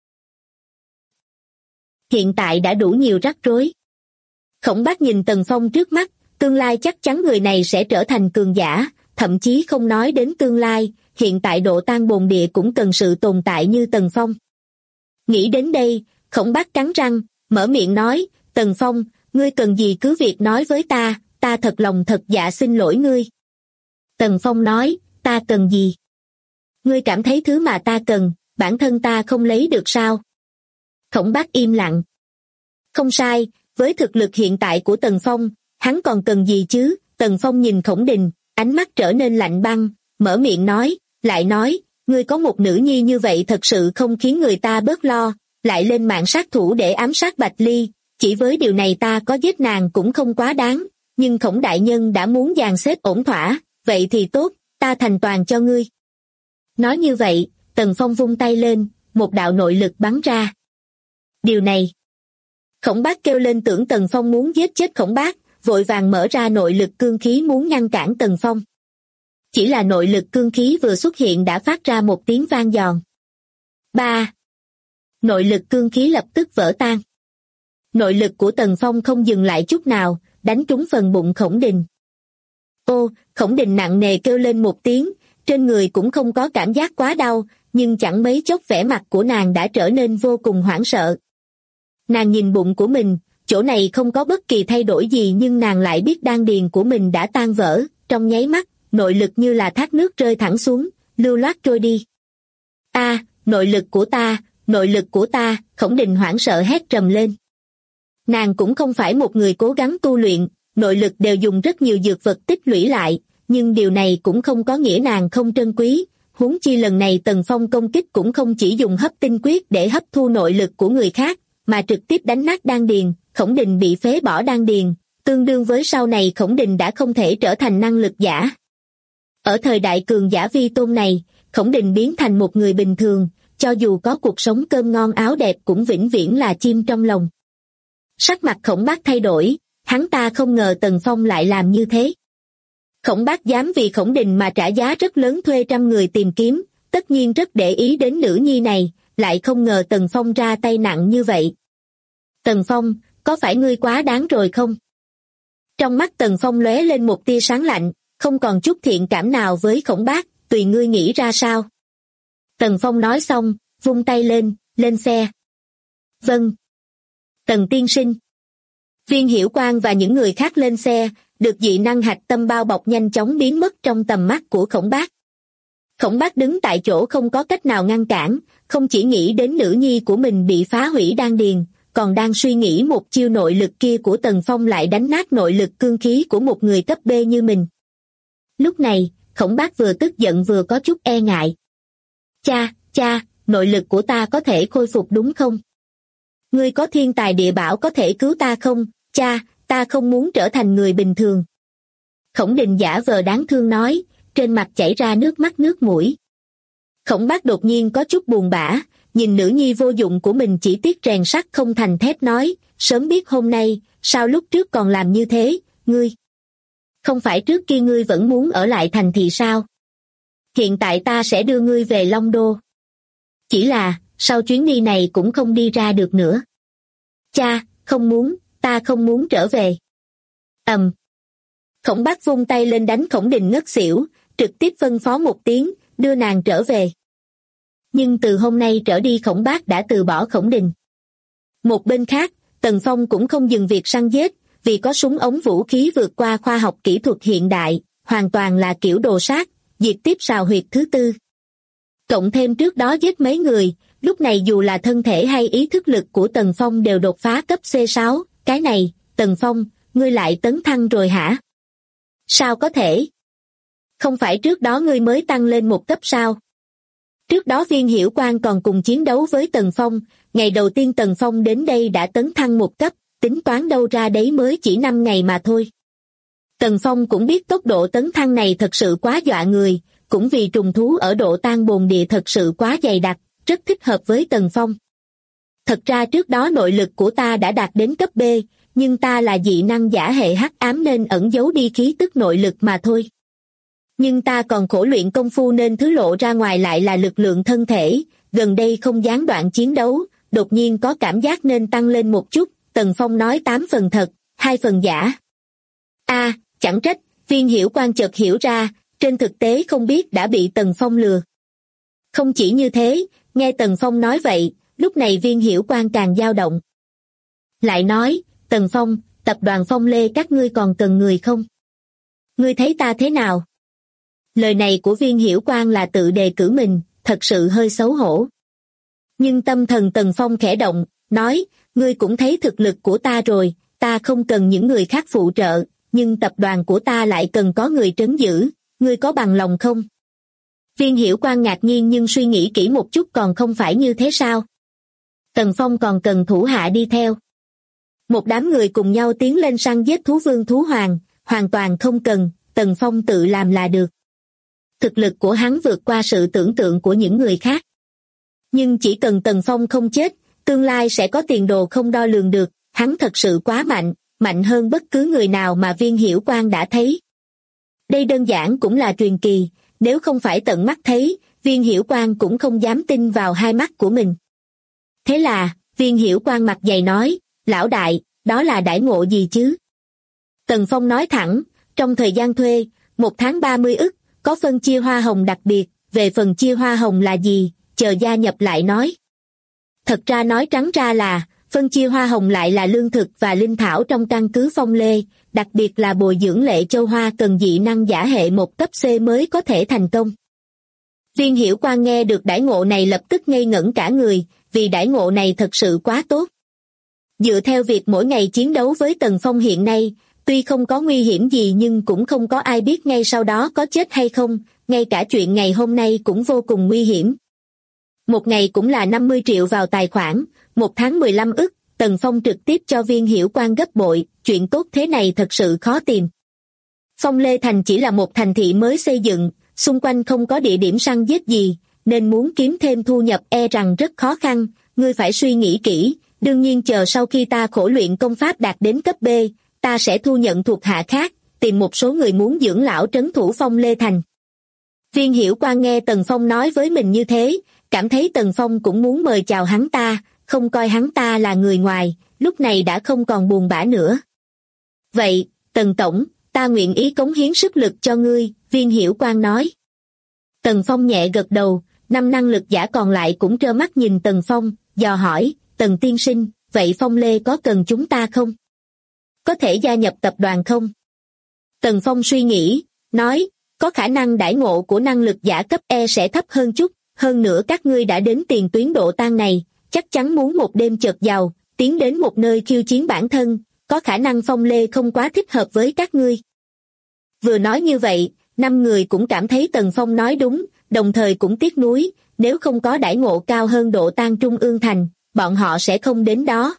Hiện tại đã đủ nhiều rắc rối. Khổng Bác nhìn Tần Phong trước mắt, tương lai chắc chắn người này sẽ trở thành cường giả, thậm chí không nói đến tương lai, hiện tại độ tan bồn địa cũng cần sự tồn tại như Tần Phong. Nghĩ đến đây, Khổng Bác cắn răng, mở miệng nói, Tần Phong, ngươi cần gì cứ việc nói với ta, ta thật lòng thật dạ xin lỗi ngươi. Tần Phong nói, ta cần gì? Ngươi cảm thấy thứ mà ta cần, bản thân ta không lấy được sao? Khổng Bác im lặng. Không sai, với thực lực hiện tại của Tần Phong, hắn còn cần gì chứ? Tần Phong nhìn Khổng Đình, ánh mắt trở nên lạnh băng, mở miệng nói, lại nói, ngươi có một nữ nhi như vậy thật sự không khiến người ta bớt lo, lại lên mạng sát thủ để ám sát Bạch Ly, chỉ với điều này ta có giết nàng cũng không quá đáng, nhưng Khổng đại nhân đã muốn dàn xếp ổn thỏa, vậy thì tốt, ta thành toàn cho ngươi. Nói như vậy, Tần Phong vung tay lên, một đạo nội lực bắn ra. Điều này, Khổng Bác kêu lên tưởng Tần Phong muốn giết chết Khổng Bác, vội vàng mở ra nội lực cương khí muốn ngăn cản Tần Phong. Chỉ là nội lực cương khí vừa xuất hiện đã phát ra một tiếng vang giòn. 3. Nội lực cương khí lập tức vỡ tan. Nội lực của Tần Phong không dừng lại chút nào, đánh trúng phần bụng Khổng Đình. Ô, Khổng Đình nặng nề kêu lên một tiếng, trên người cũng không có cảm giác quá đau, nhưng chẳng mấy chốc vẻ mặt của nàng đã trở nên vô cùng hoảng sợ. Nàng nhìn bụng của mình, chỗ này không có bất kỳ thay đổi gì nhưng nàng lại biết đan điền của mình đã tan vỡ, trong nháy mắt, nội lực như là thác nước rơi thẳng xuống, lưu loát trôi đi. Nội lực của ta, nội lực của ta, Khổng Đình hoảng sợ hét trầm lên. Nàng cũng không phải một người cố gắng tu luyện, nội lực đều dùng rất nhiều dược vật tích lũy lại, nhưng điều này cũng không có nghĩa nàng không trân quý, huống chi lần này Tần Phong công kích cũng không chỉ dùng hấp tinh quyết để hấp thu nội lực của người khác, mà trực tiếp đánh nát đan điền, Khổng Đình bị phế bỏ đan điền, tương đương với sau này Khổng Đình đã không thể trở thành năng lực giả. Ở thời đại cường giả vi tôn này, Khổng Đình biến thành một người bình thường, cho dù có cuộc sống cơm ngon áo đẹp cũng vĩnh viễn là chim trong lòng. Sắc mặt Khổng Bác thay đổi, hắn ta không ngờ Tần Phong lại làm như thế. Khổng Bác dám vì Khổng Đình mà trả giá rất lớn thuê trăm người tìm kiếm, tất nhiên rất để ý đến nữ nhi này, lại không ngờ Tần Phong ra tay nặng như vậy. Tần Phong, có phải ngươi quá đáng rồi không? Trong mắt Tần Phong lóe lên một tia sáng lạnh, không còn chút thiện cảm nào với Khổng Bác, tùy ngươi nghĩ ra sao. Tần Phong nói xong, vung tay lên xe. Vâng. Tần tiên sinh. Viên Hiểu Quang và những người khác lên xe, được dị năng hạch tâm bao bọc nhanh chóng biến mất trong tầm mắt của Khổng Bác. Khổng Bác đứng tại chỗ không có cách nào ngăn cản, không chỉ nghĩ đến nữ nhi của mình bị phá hủy đan điền, còn đang suy nghĩ một chiêu nội lực kia của Tần Phong lại đánh nát nội lực cương khí của một người cấp B như mình. Lúc này, Khổng Bác vừa tức giận vừa có chút e ngại. Cha, nội lực của ta có thể khôi phục đúng không? Ngươi có thiên tài địa bảo có thể cứu ta không? Cha, ta không muốn trở thành người bình thường. Khổng Đình giả vờ đáng thương nói, trên mặt chảy ra nước mắt nước mũi. Khổng Bác đột nhiên có chút buồn bã, nhìn nữ nhi vô dụng của mình chỉ tiếc rèn sắt không thành thép nói, sớm biết hôm nay, sao lúc trước còn làm như thế, ngươi? Không phải trước kia ngươi vẫn muốn ở lại thành thị sao? Hiện tại ta sẽ đưa ngươi về Long Đô. Chỉ là, sau chuyến đi này cũng không đi ra được nữa. Cha, không muốn, ta không muốn trở về. Khổng Bác vung tay lên đánh Khổng Đình ngất xỉu, trực tiếp phân phó một tiếng, đưa nàng trở về. Nhưng từ hôm nay trở đi Khổng Bác đã từ bỏ Khổng Đình. Một bên khác, Tần Phong cũng không dừng việc săn giết, vì có súng ống vũ khí vượt qua khoa học kỹ thuật hiện đại, hoàn toàn là kiểu đồ sát, diệt tiếp sào huyệt thứ tư. Cộng thêm trước đó giết mấy người, lúc này dù là thân thể hay ý thức lực của Tần Phong đều đột phá cấp C6, cái này, Tần Phong, ngươi lại tấn thăng rồi hả? Sao có thể? Không phải trước đó ngươi mới tăng lên một cấp sao? Trước đó Viên Hiểu Quang còn cùng chiến đấu với Tần Phong, ngày đầu tiên Tần Phong đến đây đã tấn thăng một cấp, tính toán đâu ra đấy mới chỉ 5 ngày mà thôi. Tần Phong cũng biết tốc độ tấn thăng này thật sự quá dọa người, cũng vì trùng thú ở độ tan bồn địa thật sự quá dày đặc, rất thích hợp với Tần Phong. Thật ra trước đó nội lực của ta đã đạt đến cấp B, nhưng ta là dị năng giả hệ hắc ám nên ẩn giấu đi khí tức nội lực mà thôi. Nhưng ta còn khổ luyện công phu nên thứ lộ ra ngoài lại là lực lượng thân thể, gần đây không gián đoạn chiến đấu, đột nhiên có cảm giác nên tăng lên một chút, Tần Phong nói 8 phần thật, 2 phần giả. Chẳng trách, Viên Hiểu Quang chợt hiểu ra, trên thực tế không biết đã bị Tần Phong lừa. Không chỉ như thế, nghe Tần Phong nói vậy, lúc này Viên Hiểu Quang càng dao động. Lại nói, Tần Phong, tập đoàn Phong Lê các ngươi còn cần người không? Ngươi thấy ta thế nào? Lời này của Viên Hiểu Quang là tự đề cử mình, thật sự hơi xấu hổ. Nhưng tâm thần Tần Phong khẽ động, nói, ngươi cũng thấy thực lực của ta rồi, ta không cần những người khác phụ trợ, nhưng tập đoàn của ta lại cần có người trấn giữ, ngươi có bằng lòng không? Viên Hiểu Quang ngạc nhiên nhưng suy nghĩ kỹ một chút còn không phải như thế sao? Tần Phong còn cần thủ hạ đi theo. Một đám người cùng nhau tiến lên săn giết thú vương thú hoàng, hoàn toàn không cần, Tần Phong tự làm là được. Thực lực của hắn vượt qua sự tưởng tượng của những người khác. Nhưng chỉ cần Tần Phong không chết, tương lai sẽ có tiền đồ không đo lường được, hắn thật sự quá mạnh, mạnh hơn bất cứ người nào mà Viên Hiểu Quang đã thấy. Đây đơn giản cũng là truyền kỳ, nếu không phải tận mắt thấy, Viên Hiểu Quang cũng không dám tin vào hai mắt của mình. Thế là, Viên Hiểu Quang mặt dày nói, lão đại, đó là đãi ngộ gì chứ? Tần Phong nói thẳng, trong thời gian thuê, 1 tháng 30 ức, có phân chia hoa hồng đặc biệt, về phần chia hoa hồng là gì, chờ gia nhập lại nói. Thật ra nói trắng ra là, phân chia hoa hồng lại là lương thực và linh thảo trong căn cứ Phong Lê, đặc biệt là bồi dưỡng Lệ Châu Hoa cần dị năng giả hệ 1 cấp C mới có thể thành công. Viên Hiểu Quang nghe được đãi ngộ này lập tức ngây ngẩn cả người, vì đãi ngộ này thật sự quá tốt. Dựa theo việc mỗi ngày chiến đấu với Tần Phong hiện nay, tuy không có nguy hiểm gì nhưng cũng không có ai biết ngay sau đó có chết hay không, ngay cả chuyện ngày hôm nay cũng vô cùng nguy hiểm. Một ngày cũng là 50 triệu vào tài khoản, 1 tháng 15 ức, Tần Phong trực tiếp cho Viên Hiểu Quang gấp bội, chuyện tốt thế này thật sự khó tìm. Phong Lê Thành chỉ là một thành thị mới xây dựng, xung quanh không có địa điểm săn giết gì, nên muốn kiếm thêm thu nhập e rằng rất khó khăn, ngươi phải suy nghĩ kỹ, đương nhiên chờ sau khi ta khổ luyện công pháp đạt đến cấp B, ta sẽ thu nhận thuộc hạ khác, tìm một số người muốn dưỡng lão trấn thủ Phong Lê Thành. Viên Hiểu Quang nghe Tần Phong nói với mình như thế, cảm thấy Tần Phong cũng muốn mời chào hắn ta, không coi hắn ta là người ngoài, lúc này đã không còn buồn bã nữa. Vậy, Tần Tổng, ta nguyện ý cống hiến sức lực cho ngươi, Viên Hiểu Quang nói. Tần Phong nhẹ gật đầu, 5 năng lực giả còn lại cũng trơ mắt nhìn Tần Phong, dò hỏi, Tần tiên sinh, vậy Phong Lê có cần chúng ta không? Có thể gia nhập tập đoàn không? Tần Phong suy nghĩ, nói, có khả năng đãi ngộ của năng lực giả cấp E sẽ thấp hơn chút, hơn nữa các ngươi đã đến tiền tuyến độ tan này, chắc chắn muốn một đêm chợt giàu, tiến đến một nơi khiêu chiến bản thân, có khả năng Phong Lê không quá thích hợp với các ngươi. Vừa nói như vậy, 5 người cũng cảm thấy Tần Phong nói đúng, đồng thời cũng tiếc nuối, nếu không có đãi ngộ cao hơn độ tan Trung Ương Thành, bọn họ sẽ không đến đó.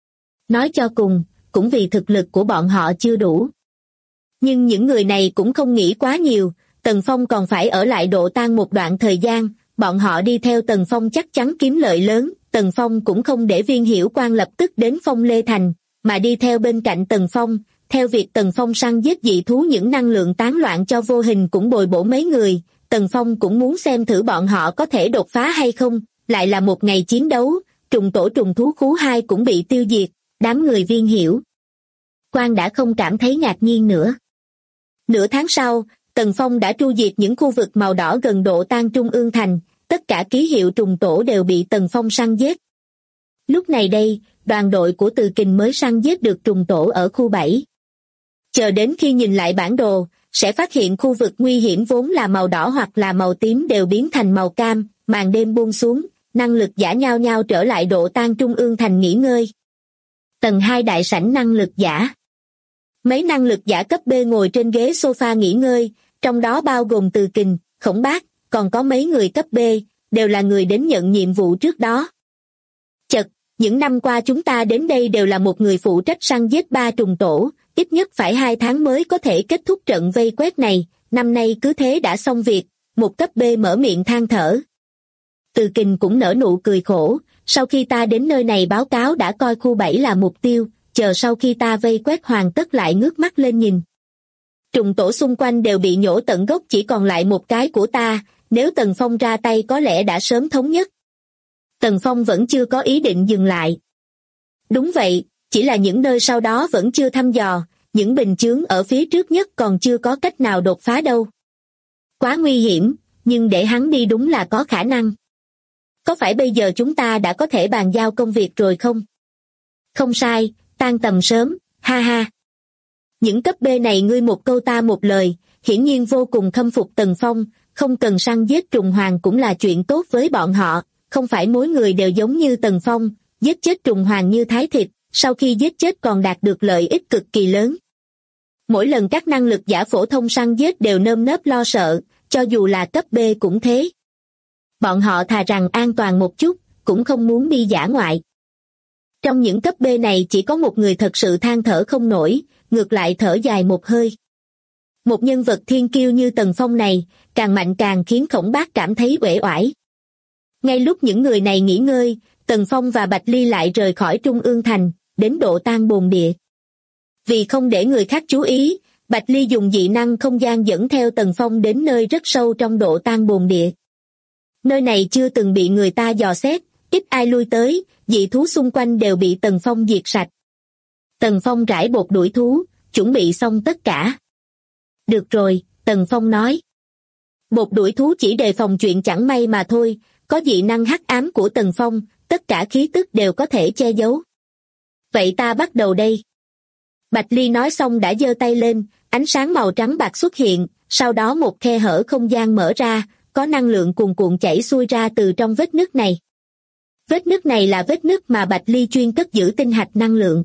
Nói cho cùng, cũng vì thực lực của bọn họ chưa đủ. Nhưng những người này cũng không nghĩ quá nhiều, Tần Phong còn phải ở lại độ tan một đoạn thời gian, bọn họ đi theo Tần Phong chắc chắn kiếm lợi lớn, Tần Phong cũng không để Viên Hiểu Quang lập tức đến Phong Lê Thành, mà đi theo bên cạnh Tần Phong, theo việc Tần Phong săn giết dị thú những năng lượng tán loạn cho vô hình cũng bồi bổ mấy người, Tần Phong cũng muốn xem thử bọn họ có thể đột phá hay không, lại là một ngày chiến đấu, trùng tổ trùng thú khu 2 cũng bị tiêu diệt, đám người Viên Hiểu Quang đã không cảm thấy ngạc nhiên nữa. Nửa tháng sau, Tần Phong đã tru diệt những khu vực màu đỏ gần độ tan Trung Ương Thành, tất cả ký hiệu trùng tổ đều bị Tần Phong săn giết. Lúc này đây, đoàn đội của Từ Kình mới săn giết được trùng tổ ở khu 7. Chờ đến khi nhìn lại bản đồ, sẽ phát hiện khu vực nguy hiểm vốn là màu đỏ hoặc là màu tím đều biến thành màu cam, màn đêm buông xuống, năng lực giả nhao nhao trở lại độ tan Trung Ương Thành nghỉ ngơi. Tầng 2 đại sảnh năng lực giả. Mấy năng lực giả cấp B ngồi trên ghế sofa nghỉ ngơi, trong đó bao gồm Từ Kình, Khổng Bác, còn có mấy người cấp B, đều là người đến nhận nhiệm vụ trước đó. Chật, những năm qua chúng ta đến đây đều là một người phụ trách săn giết 3 trùng tổ, ít nhất phải 2 tháng mới có thể kết thúc trận vây quét này, năm nay cứ thế đã xong việc, một cấp B mở miệng than thở. Từ Kình cũng nở nụ cười khổ, sau khi ta đến nơi này báo cáo đã coi khu 7 là mục tiêu, chờ sau khi ta vây quét hoàn tất lại ngước mắt lên nhìn. Trùng tổ xung quanh đều bị nhổ tận gốc, chỉ còn lại một cái của ta, nếu Tần Phong ra tay có lẽ đã sớm thống nhất. Tần Phong vẫn chưa có ý định dừng lại. Đúng vậy, chỉ là những nơi sau đó vẫn chưa thăm dò, những bình chướng ở phía trước nhất còn chưa có cách nào đột phá đâu. Quá nguy hiểm, nhưng để hắn đi đúng là có khả năng. Có phải bây giờ chúng ta đã có thể bàn giao công việc rồi không? Không sai, tan tầm sớm, ha ha. Những cấp B này ngươi một câu ta một lời, hiển nhiên vô cùng khâm phục Tần Phong, không cần săn giết trùng hoàng cũng là chuyện tốt với bọn họ, không phải mỗi người đều giống như Tần Phong, giết chết trùng hoàng như thái thịt, sau khi giết chết còn đạt được lợi ích cực kỳ lớn. Mỗi lần các năng lực giả phổ thông săn giết đều nơm nớp lo sợ, cho dù là cấp B cũng thế. Bọn họ thà rằng an toàn một chút, cũng không muốn đi dã ngoại. Trong những cấp B này chỉ có một người thật sự than thở không nổi, ngược lại thở dài một hơi. Một nhân vật thiên kiêu như Tần Phong này, càng mạnh càng khiến Khổng Bác cảm thấy uể oải. Ngay lúc những người này nghỉ ngơi, Tần Phong và Bạch Ly lại rời khỏi Trung Ương Thành, đến độ tan bồn địa. Vì không để người khác chú ý, Bạch Ly dùng dị năng không gian dẫn theo Tần Phong đến nơi rất sâu trong độ tan bồn địa. Nơi này chưa từng bị người ta dò xét, ít ai lui tới, dị thú xung quanh đều bị Tần Phong diệt sạch. Tần Phong rải bột đuổi thú, chuẩn bị xong tất cả. Được rồi, Tần Phong nói. Bột đuổi thú chỉ đề phòng chuyện chẳng may mà thôi, có dị năng hắc ám của Tần Phong, tất cả khí tức đều có thể che giấu. Vậy ta bắt đầu đây. Bạch Ly nói xong đã giơ tay lên, ánh sáng màu trắng bạc xuất hiện, sau đó một khe hở không gian mở ra, có năng lượng cuồn cuộn chảy xuôi ra từ trong vết nứt này. Vết nứt này là vết nứt mà Bạch Ly chuyên cất giữ tinh hạch năng lượng.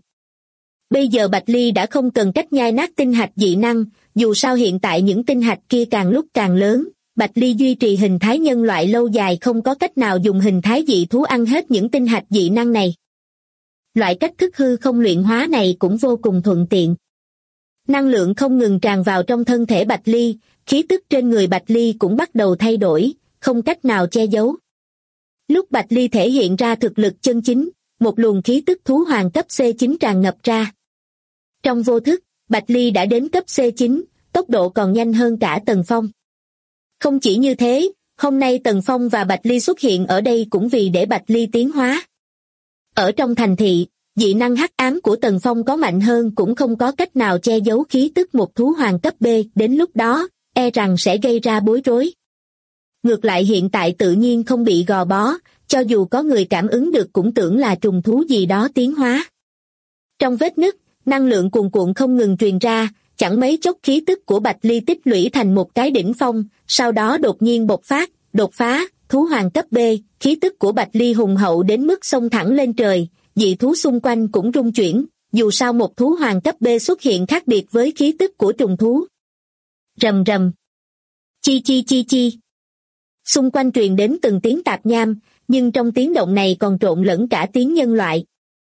Bây giờ Bạch Ly đã không cần cách nhai nát tinh hạch dị năng, dù sao hiện tại những tinh hạch kia càng lúc càng lớn, Bạch Ly duy trì hình thái nhân loại lâu dài không có cách nào dùng hình thái dị thú ăn hết những tinh hạch dị năng này. Loại cách thức hư không luyện hóa này cũng vô cùng thuận tiện. Năng lượng không ngừng tràn vào trong thân thể Bạch Ly, khí tức trên người Bạch Ly cũng bắt đầu thay đổi, không cách nào che giấu. Lúc Bạch Ly thể hiện ra thực lực chân chính, một luồng khí tức thú hoàng cấp C9 tràn ngập ra. Trong vô thức, Bạch Ly đã đến cấp C9, tốc độ còn nhanh hơn cả Tần Phong. Không chỉ như thế, hôm nay Tần Phong và Bạch Ly xuất hiện ở đây cũng vì để Bạch Ly tiến hóa. Ở trong thành thị, dị năng hắc ám của Tần Phong có mạnh hơn cũng không có cách nào che giấu khí tức một thú hoàng cấp B, đến lúc đó, e rằng sẽ gây ra bối rối. Ngược lại hiện tại tự nhiên không bị gò bó, cho dù có người cảm ứng được cũng tưởng là trùng thú gì đó tiến hóa. Trong vết nứt, năng lượng cuồn cuộn không ngừng truyền ra, chẳng mấy chốc khí tức của Bạch Ly tích lũy thành một cái đỉnh phong, sau đó đột nhiên bộc phát, đột phá, thú hoàng cấp B, khí tức của Bạch Ly hùng hậu đến mức xông thẳng lên trời, dị thú xung quanh cũng rung chuyển, dù sao một thú hoàng cấp B xuất hiện khác biệt với khí tức của trùng thú. Rầm rầm. Chi chi chi chi. Xung quanh truyền đến từng tiếng tạp nham, nhưng trong tiếng động này còn trộn lẫn cả tiếng nhân loại.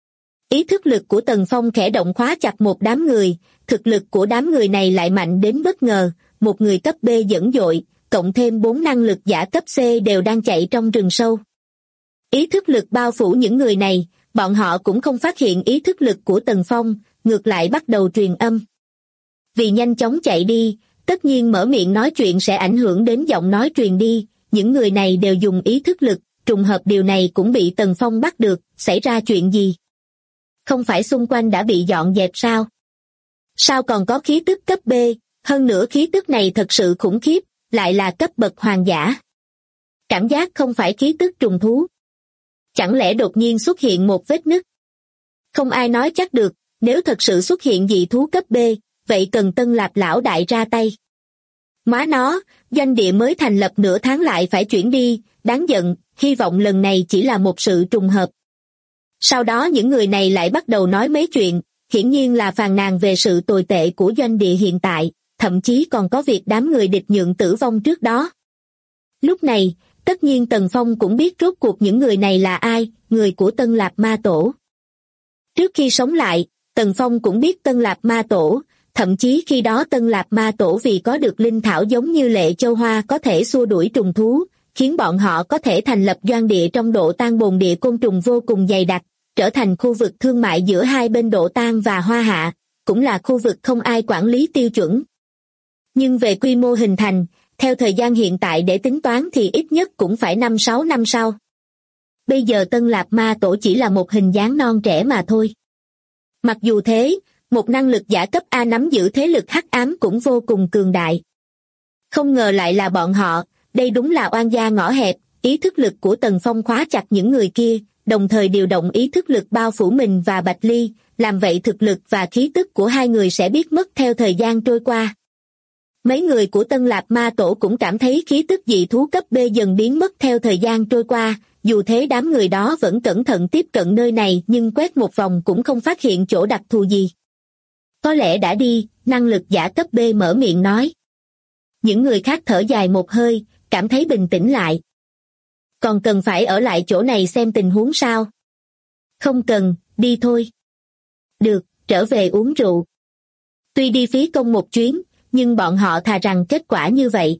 Ý thức lực của Tần Phong khẽ động khóa chặt một đám người, thực lực của đám người này lại mạnh đến bất ngờ, một người cấp B dẫn dội, cộng thêm 4 năng lực giả cấp C đều đang chạy trong rừng sâu. Ý thức lực bao phủ những người này, bọn họ cũng không phát hiện ý thức lực của Tần Phong, ngược lại bắt đầu truyền âm. Vì nhanh chóng chạy đi, tất nhiên mở miệng nói chuyện sẽ ảnh hưởng đến giọng nói truyền đi, những người này đều dùng ý thức lực, trùng hợp điều này cũng bị Tần Phong bắt được, xảy ra chuyện gì? Không phải xung quanh đã bị dọn dẹp sao? Sao còn có khí tức cấp B, hơn nữa khí tức này thật sự khủng khiếp, lại là cấp bậc hoàng giả. Cảm giác không phải khí tức trùng thú. Chẳng lẽ đột nhiên xuất hiện một vết nứt? Không ai nói chắc được, nếu thật sự xuất hiện dị thú cấp B, vậy cần Tân Lạp lão đại ra tay. Má nó, doanh địa mới thành lập nửa tháng lại phải chuyển đi, đáng giận, hy vọng lần này chỉ là một sự trùng hợp. Sau đó những người này lại bắt đầu nói mấy chuyện, hiển nhiên là phàn nàn về sự tồi tệ của doanh địa hiện tại, thậm chí còn có việc đám người địch nhượng tử vong trước đó. Lúc này, tất nhiên Tần Phong cũng biết rốt cuộc những người này là ai, người của Tân Lạp Ma Tổ. Trước khi sống lại, Tần Phong cũng biết Tân Lạp Ma Tổ, thậm chí khi đó Tân Lạp Ma Tổ vì có được linh thảo giống như Lệ Châu Hoa có thể xua đuổi trùng thú, khiến bọn họ có thể thành lập doanh địa trong độ tan bồn địa côn trùng vô cùng dày đặc, trở thành khu vực thương mại giữa hai bên Độ Tan và Hoa Hạ, cũng là khu vực không ai quản lý tiêu chuẩn. Nhưng về quy mô hình thành, theo thời gian hiện tại để tính toán thì ít nhất cũng phải 5-6 năm sau. Bây giờ Tân Lạp Ma Tổ chỉ là một hình dáng non trẻ mà thôi. Mặc dù thế, một năng lực giả cấp A nắm giữ thế lực hắc ám cũng vô cùng cường đại. Không ngờ lại là bọn họ, đây đúng là oan gia ngõ hẹp, ý thức lực của Tần Phong khóa chặt những người kia, đồng thời điều động ý thức lực bao phủ mình và Bạch Ly, làm vậy thực lực và khí tức của hai người sẽ biết mất theo thời gian trôi qua. Mấy người của Tân Lạp Ma Tổ cũng cảm thấy khí tức dị thú cấp B dần biến mất theo thời gian trôi qua, dù thế đám người đó vẫn cẩn thận tiếp cận nơi này nhưng quét một vòng cũng không phát hiện chỗ đặc thù gì. Có lẽ đã đi, năng lực giả cấp B mở miệng nói. Những người khác thở dài một hơi, cảm thấy bình tĩnh lại. Còn cần phải ở lại chỗ này xem tình huống sao? Không cần, đi thôi. Được, trở về uống rượu. Tuy đi phí công một chuyến, nhưng bọn họ thà rằng kết quả như vậy.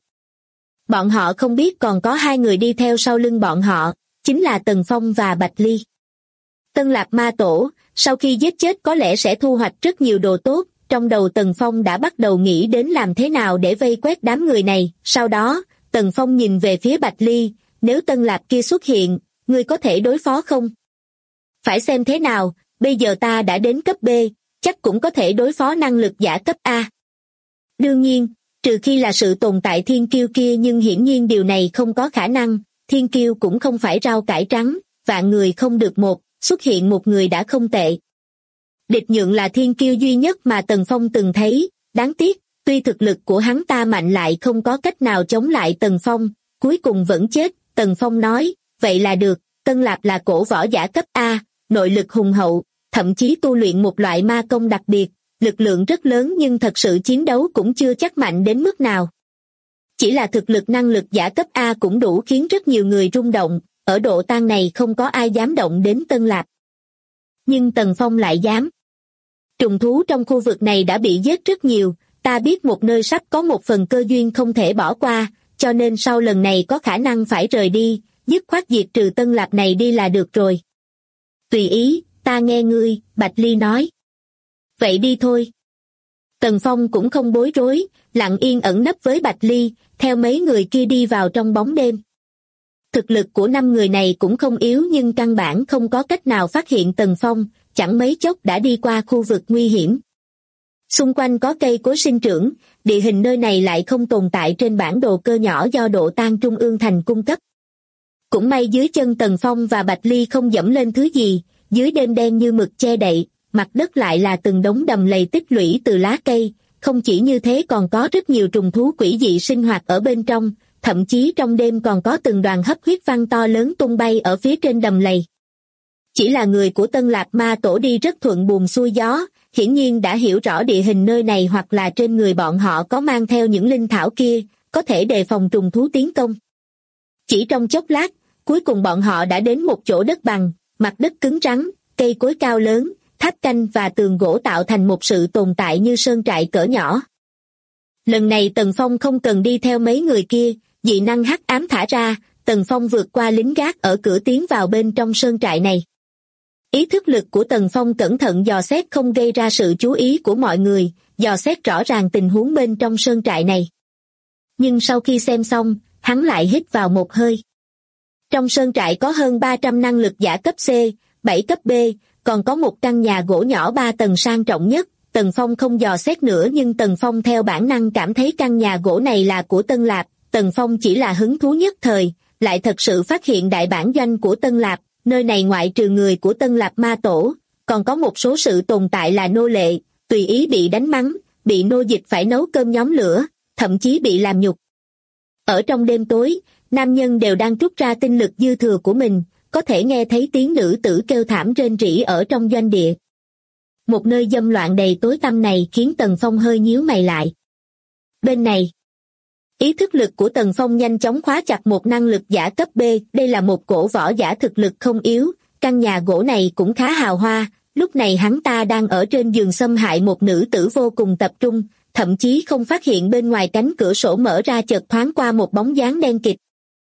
Bọn họ không biết còn có 2 người đi theo sau lưng bọn họ, chính là Tần Phong và Bạch Ly. Tân Lạp Ma Tổ, sau khi giết chết có lẽ sẽ thu hoạch rất nhiều đồ tốt, trong đầu Tần Phong đã bắt đầu nghĩ đến làm thế nào để vây quét đám người này. Sau đó, Tần Phong nhìn về phía Bạch Ly, nếu Tân Lạp kia xuất hiện, ngươi có thể đối phó không? Phải xem thế nào, bây giờ ta đã đến cấp B, chắc cũng có thể đối phó năng lực giả cấp A. Đương nhiên, trừ khi là sự tồn tại thiên kiêu kia, nhưng hiển nhiên điều này không có khả năng, thiên kiêu cũng không phải rau cải trắng, vạn người không được một, xuất hiện một người đã không tệ. Địch Nhượng là thiên kiêu duy nhất mà Tần Phong từng thấy, đáng tiếc, tuy thực lực của hắn ta mạnh lại không có cách nào chống lại Tần Phong, cuối cùng vẫn chết. Tần Phong nói, vậy là được, Tân Lạp là cổ võ giả cấp A, nội lực hùng hậu, thậm chí tu luyện một loại ma công đặc biệt, lực lượng rất lớn nhưng thật sự chiến đấu cũng chưa chắc mạnh đến mức nào. Chỉ là thực lực năng lực giả cấp A cũng đủ khiến rất nhiều người rung động, ở độ tan này không có ai dám động đến Tân Lạp. Nhưng Tần Phong lại dám. Trùng thú trong khu vực này đã bị giết rất nhiều, ta biết một nơi sắp có một phần cơ duyên không thể bỏ qua, cho nên sau lần này có khả năng phải rời đi, dứt khoát diệt trừ Tân Lạp này đi là được rồi. Tùy ý, ta nghe ngươi, Bạch Ly nói. Vậy đi thôi. Tần Phong cũng không bối rối, lặng yên ẩn nấp với Bạch Ly, theo mấy người kia đi vào trong bóng đêm. Thực lực của 5 người này cũng không yếu nhưng căn bản không có cách nào phát hiện Tần Phong, chẳng mấy chốc đã đi qua khu vực nguy hiểm. Xung quanh có cây cối sinh trưởng, địa hình nơi này lại không tồn tại trên bản đồ cơ nhỏ do độ tan trung ương thành cung cấp. Cũng may dưới chân Tần Phong và Bạch Ly không dẫm lên thứ gì, dưới đêm đen như mực che đậy, mặt đất lại là từng đống đầm lầy tích lũy từ lá cây, không chỉ như thế còn có rất nhiều trùng thú quỷ dị sinh hoạt ở bên trong, thậm chí trong đêm còn có từng đoàn hấp huyết văn to lớn tung bay ở phía trên đầm lầy. Chỉ là người của Tân Lạc Ma Tổ đi rất thuận buồm xuôi gió, hiển nhiên đã hiểu rõ địa hình nơi này hoặc là trên người bọn họ có mang theo những linh thảo kia, có thể đề phòng trùng thú tiến công. Chỉ trong chốc lát, cuối cùng bọn họ đã đến một chỗ đất bằng, mặt đất cứng rắn, cây cối cao lớn, tháp canh và tường gỗ tạo thành một sự tồn tại như sơn trại cỡ nhỏ. Lần này Tần Phong không cần đi theo mấy người kia, dị năng hắc ám thả ra, Tần Phong vượt qua lính gác ở cửa tiến vào bên trong sơn trại này. Ý thức lực của Tần Phong cẩn thận dò xét không gây ra sự chú ý của mọi người, dò xét rõ ràng tình huống bên trong sơn trại này. Nhưng sau khi xem xong, hắn lại hít vào một hơi. Trong sơn trại có hơn 300 năng lực giả cấp C, 7 cấp B, còn có một căn nhà gỗ nhỏ 3 tầng sang trọng nhất. Tần Phong không dò xét nữa nhưng Tần Phong theo bản năng cảm thấy căn nhà gỗ này là của Tân Lạp. Tần Phong chỉ là hứng thú nhất thời, lại thật sự phát hiện đại bản doanh của Tân Lạp, nơi này ngoại trừ người của Tân Lạp Ma Tổ, còn có một số sự tồn tại là nô lệ, tùy ý bị đánh mắng, bị nô dịch phải nấu cơm nhóm lửa, thậm chí bị làm nhục. Ở trong đêm tối, nam nhân đều đang trút ra tinh lực dư thừa của mình, có thể nghe thấy tiếng nữ tử kêu thảm rên rỉ ở trong doanh địa. Một nơi dâm loạn đầy tối tăm này khiến Tần Phong hơi nhíu mày lại. Bên này, ý thức lực của Tần Phong nhanh chóng khóa chặt một năng lực giả cấp B, đây là một cổ võ giả thực lực không yếu, căn nhà gỗ này cũng khá hào hoa, lúc này hắn ta đang ở trên giường xâm hại một nữ tử vô cùng tập trung, thậm chí không phát hiện bên ngoài cánh cửa sổ mở ra chợt thoáng qua một bóng dáng đen kịt.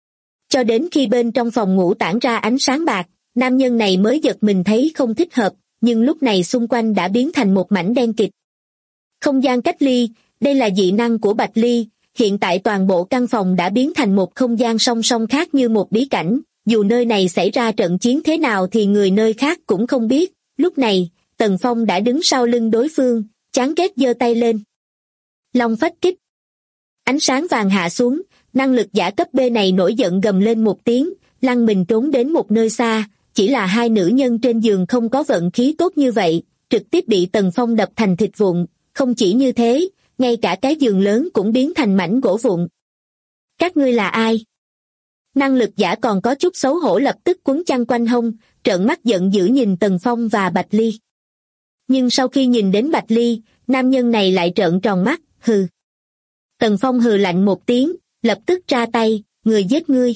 Cho đến khi bên trong phòng ngủ tản ra ánh sáng bạc, nam nhân này mới giật mình thấy không thích hợp, nhưng lúc này xung quanh đã biến thành một mảnh đen kịt. Không gian cách ly, đây là dị năng của Bạch Ly, hiện tại toàn bộ căn phòng đã biến thành một không gian song song khác như một bí cảnh, dù nơi này xảy ra trận chiến thế nào thì người nơi khác cũng không biết. Lúc này, Tần Phong đã đứng sau lưng đối phương, chán ghét giơ tay lên. Long phách kích. Ánh sáng vàng hạ xuống, năng lực giả cấp B này nổi giận gầm lên một tiếng, lăn mình trốn đến một nơi xa, chỉ là hai nữ nhân trên giường không có vận khí tốt như vậy, trực tiếp bị Tần Phong đập thành thịt vụn, không chỉ như thế, ngay cả cái giường lớn cũng biến thành mảnh gỗ vụn. Các ngươi là ai? Năng lực giả còn có chút xấu hổ lập tức quấn chăn quanh hông, trợn mắt giận dữ nhìn Tần Phong và Bạch Ly. Nhưng sau khi nhìn đến Bạch Ly, nam nhân này lại trợn tròn mắt, hừ. Tần Phong hừ lạnh một tiếng, lập tức ra tay, người giết ngươi.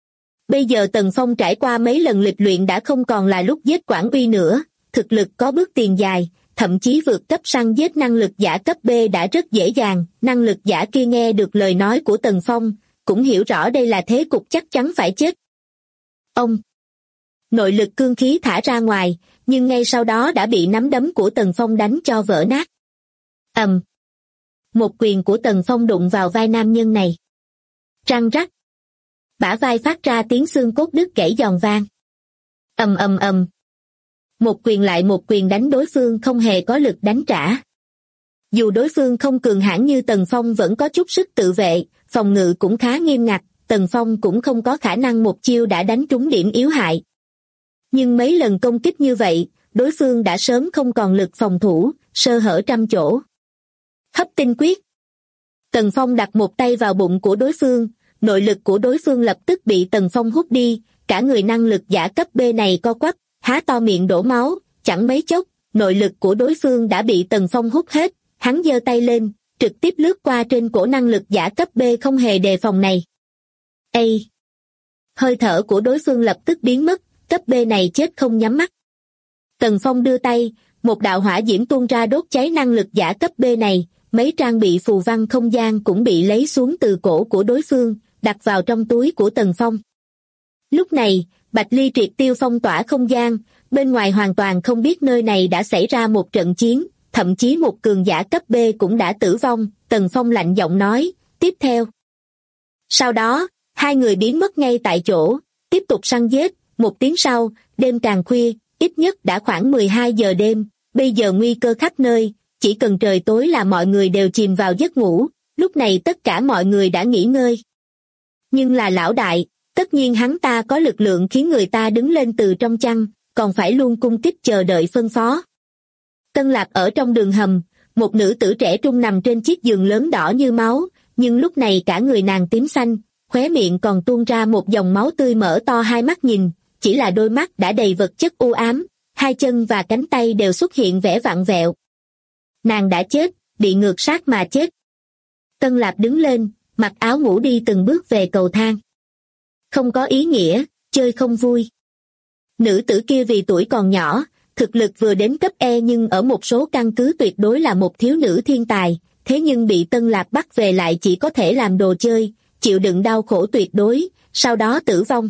Bây giờ Tần Phong trải qua mấy lần lịch luyện đã không còn là lúc giết Quản Uy nữa, thực lực có bước tiền dài, thậm chí vượt cấp săn giết năng lực giả cấp B đã rất dễ dàng. Năng lực giả kia nghe được lời nói của Tần Phong, cũng hiểu rõ đây là thế cục chắc chắn phải chết. Ông! Nội lực cương khí thả ra ngoài, nhưng ngay sau đó đã bị nắm đấm của Tần Phong đánh cho vỡ nát. Ầm! Một quyền của Tần Phong đụng vào vai nam nhân này. Răng rắc! Bả vai phát ra tiếng xương cốt đứt gãy giòn vang. Ầm ầm ầm! Một quyền lại một quyền đánh đối phương không hề có lực đánh trả. Dù đối phương không cường hãn như Tần Phong vẫn có chút sức tự vệ, phòng ngự cũng khá nghiêm ngặt, Tần Phong cũng không có khả năng một chiêu đã đánh trúng điểm yếu hại. Nhưng mấy lần công kích như vậy, đối phương đã sớm không còn lực phòng thủ, sơ hở trăm chỗ. Hấp tinh quyết. Tần Phong đặt một tay vào bụng của đối phương, nội lực của đối phương lập tức bị Tần Phong hút đi, cả người năng lực giả cấp B này co quắp, há to miệng đổ máu, chẳng mấy chốc, nội lực của đối phương đã bị Tần Phong hút hết, hắn giơ tay lên, trực tiếp lướt qua trên cổ năng lực giả cấp B không hề đề phòng này. Ê! Hơi thở của đối phương lập tức biến mất, cấp B này chết không nhắm mắt. Tần Phong đưa tay, một đạo hỏa diễm tuôn ra đốt cháy năng lực giả cấp B này, mấy trang bị phù văn không gian cũng bị lấy xuống từ cổ của đối phương, đặt vào trong túi của Tần Phong. Lúc này, Bạch Ly triệt tiêu phong tỏa không gian, bên ngoài hoàn toàn không biết nơi này đã xảy ra một trận chiến, thậm chí một cường giả cấp B cũng đã tử vong, Tần Phong lạnh giọng nói, tiếp theo. Sau đó, hai người biến mất ngay tại chỗ, tiếp tục săn giết, một tiếng sau, đêm càng khuya, ít nhất đã khoảng 12 giờ đêm, bây giờ nguy cơ khắp nơi, chỉ cần trời tối là mọi người đều chìm vào giấc ngủ, lúc này tất cả mọi người đã nghỉ ngơi. Nhưng là lão đại, tất nhiên hắn ta có lực lượng khiến người ta đứng lên từ trong chăn, còn phải luôn cung kích chờ đợi phân phó. Tân Lạc ở trong đường hầm, một nữ tử trẻ trung nằm trên chiếc giường lớn đỏ như máu, nhưng lúc này cả người nàng tím xanh, khóe miệng còn tuôn ra một dòng máu tươi, mở to hai mắt nhìn, chỉ là đôi mắt đã đầy vật chất u ám, hai chân và cánh tay đều xuất hiện vẻ vặn vẹo. Nàng đã chết, bị ngược sát mà chết. Tân Lạc đứng lên, mặc áo ngủ đi từng bước về cầu thang. Không có ý nghĩa, chơi không vui. Nữ tử kia vì tuổi còn nhỏ, thực lực vừa đến cấp E nhưng ở một số căn cứ tuyệt đối là một thiếu nữ thiên tài, thế nhưng bị Tân Lạc bắt về lại chỉ có thể làm đồ chơi, chịu đựng đau khổ tuyệt đối, sau đó tử vong.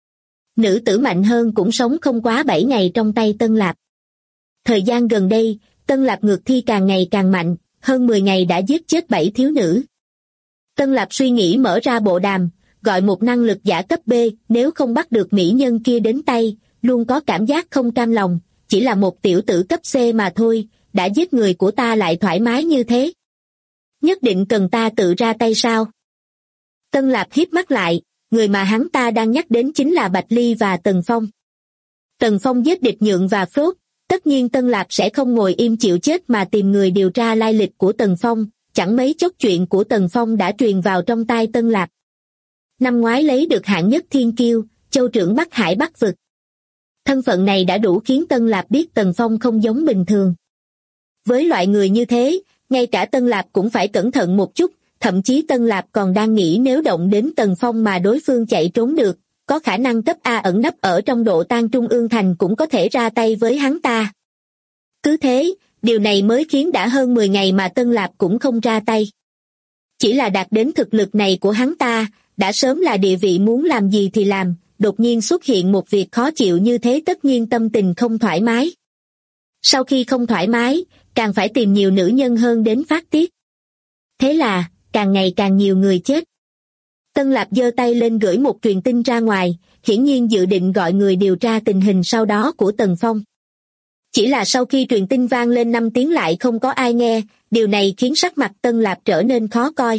Nữ tử mạnh hơn cũng sống không quá 7 ngày trong tay Tân Lạc. Thời gian gần đây, Tân Lạc ngược thi càng ngày càng mạnh, hơn 10 ngày đã giết chết 7 thiếu nữ. Tân Lạc suy nghĩ mở ra bộ đàm, gọi một năng lực giả cấp B, nếu không bắt được mỹ nhân kia đến tay, luôn có cảm giác không cam lòng, chỉ là một tiểu tử cấp C mà thôi, đã giết người của ta lại thoải mái như thế. Nhất định cần ta tự ra tay sao? Tân Lạc híp mắt lại, người mà hắn ta đang nhắc đến chính là Bạch Ly và Tần Phong. Tần Phong giết Địch Nhượng và Phốt, tất nhiên Tân Lạc sẽ không ngồi im chịu chết mà tìm người điều tra lai lịch của Tần Phong, chẳng mấy chốc chuyện của Tần Phong đã truyền vào trong tai Tân Lạc. Năm ngoái lấy được hạng nhất thiên kiêu, châu trưởng Bắc Hải Bắc vực. Thân phận này đã đủ khiến Tân Lạc biết Tần Phong không giống bình thường. Với loại người như thế, ngay cả Tân Lạc cũng phải cẩn thận một chút, thậm chí Tân Lạc còn đang nghĩ nếu động đến Tần Phong mà đối phương chạy trốn được, có khả năng cấp A ẩn nấp ở trong độ tan Trung ương thành cũng có thể ra tay với hắn ta. Cứ thế, điều này mới khiến đã hơn 10 ngày mà Tân Lạc cũng không ra tay. Chỉ là đạt đến thực lực này của hắn ta, đã sớm là địa vị muốn làm gì thì làm, đột nhiên xuất hiện một việc khó chịu như thế tất nhiên tâm tình không thoải mái. Sau khi không thoải mái, càng phải tìm nhiều nữ nhân hơn đến phát tiết. Thế là, càng ngày càng nhiều người chết. Tân Lạc giơ tay lên gửi một truyền tin ra ngoài, hiển nhiên dự định gọi người điều tra tình hình sau đó của Tần Phong. Chỉ là sau khi truyền tin vang lên 5 tiếng lại không có ai nghe, điều này khiến sắc mặt Tân Lạc trở nên khó coi.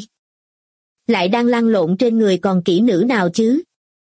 Lại đang lăn lộn trên người còn kỹ nữ nào chứ?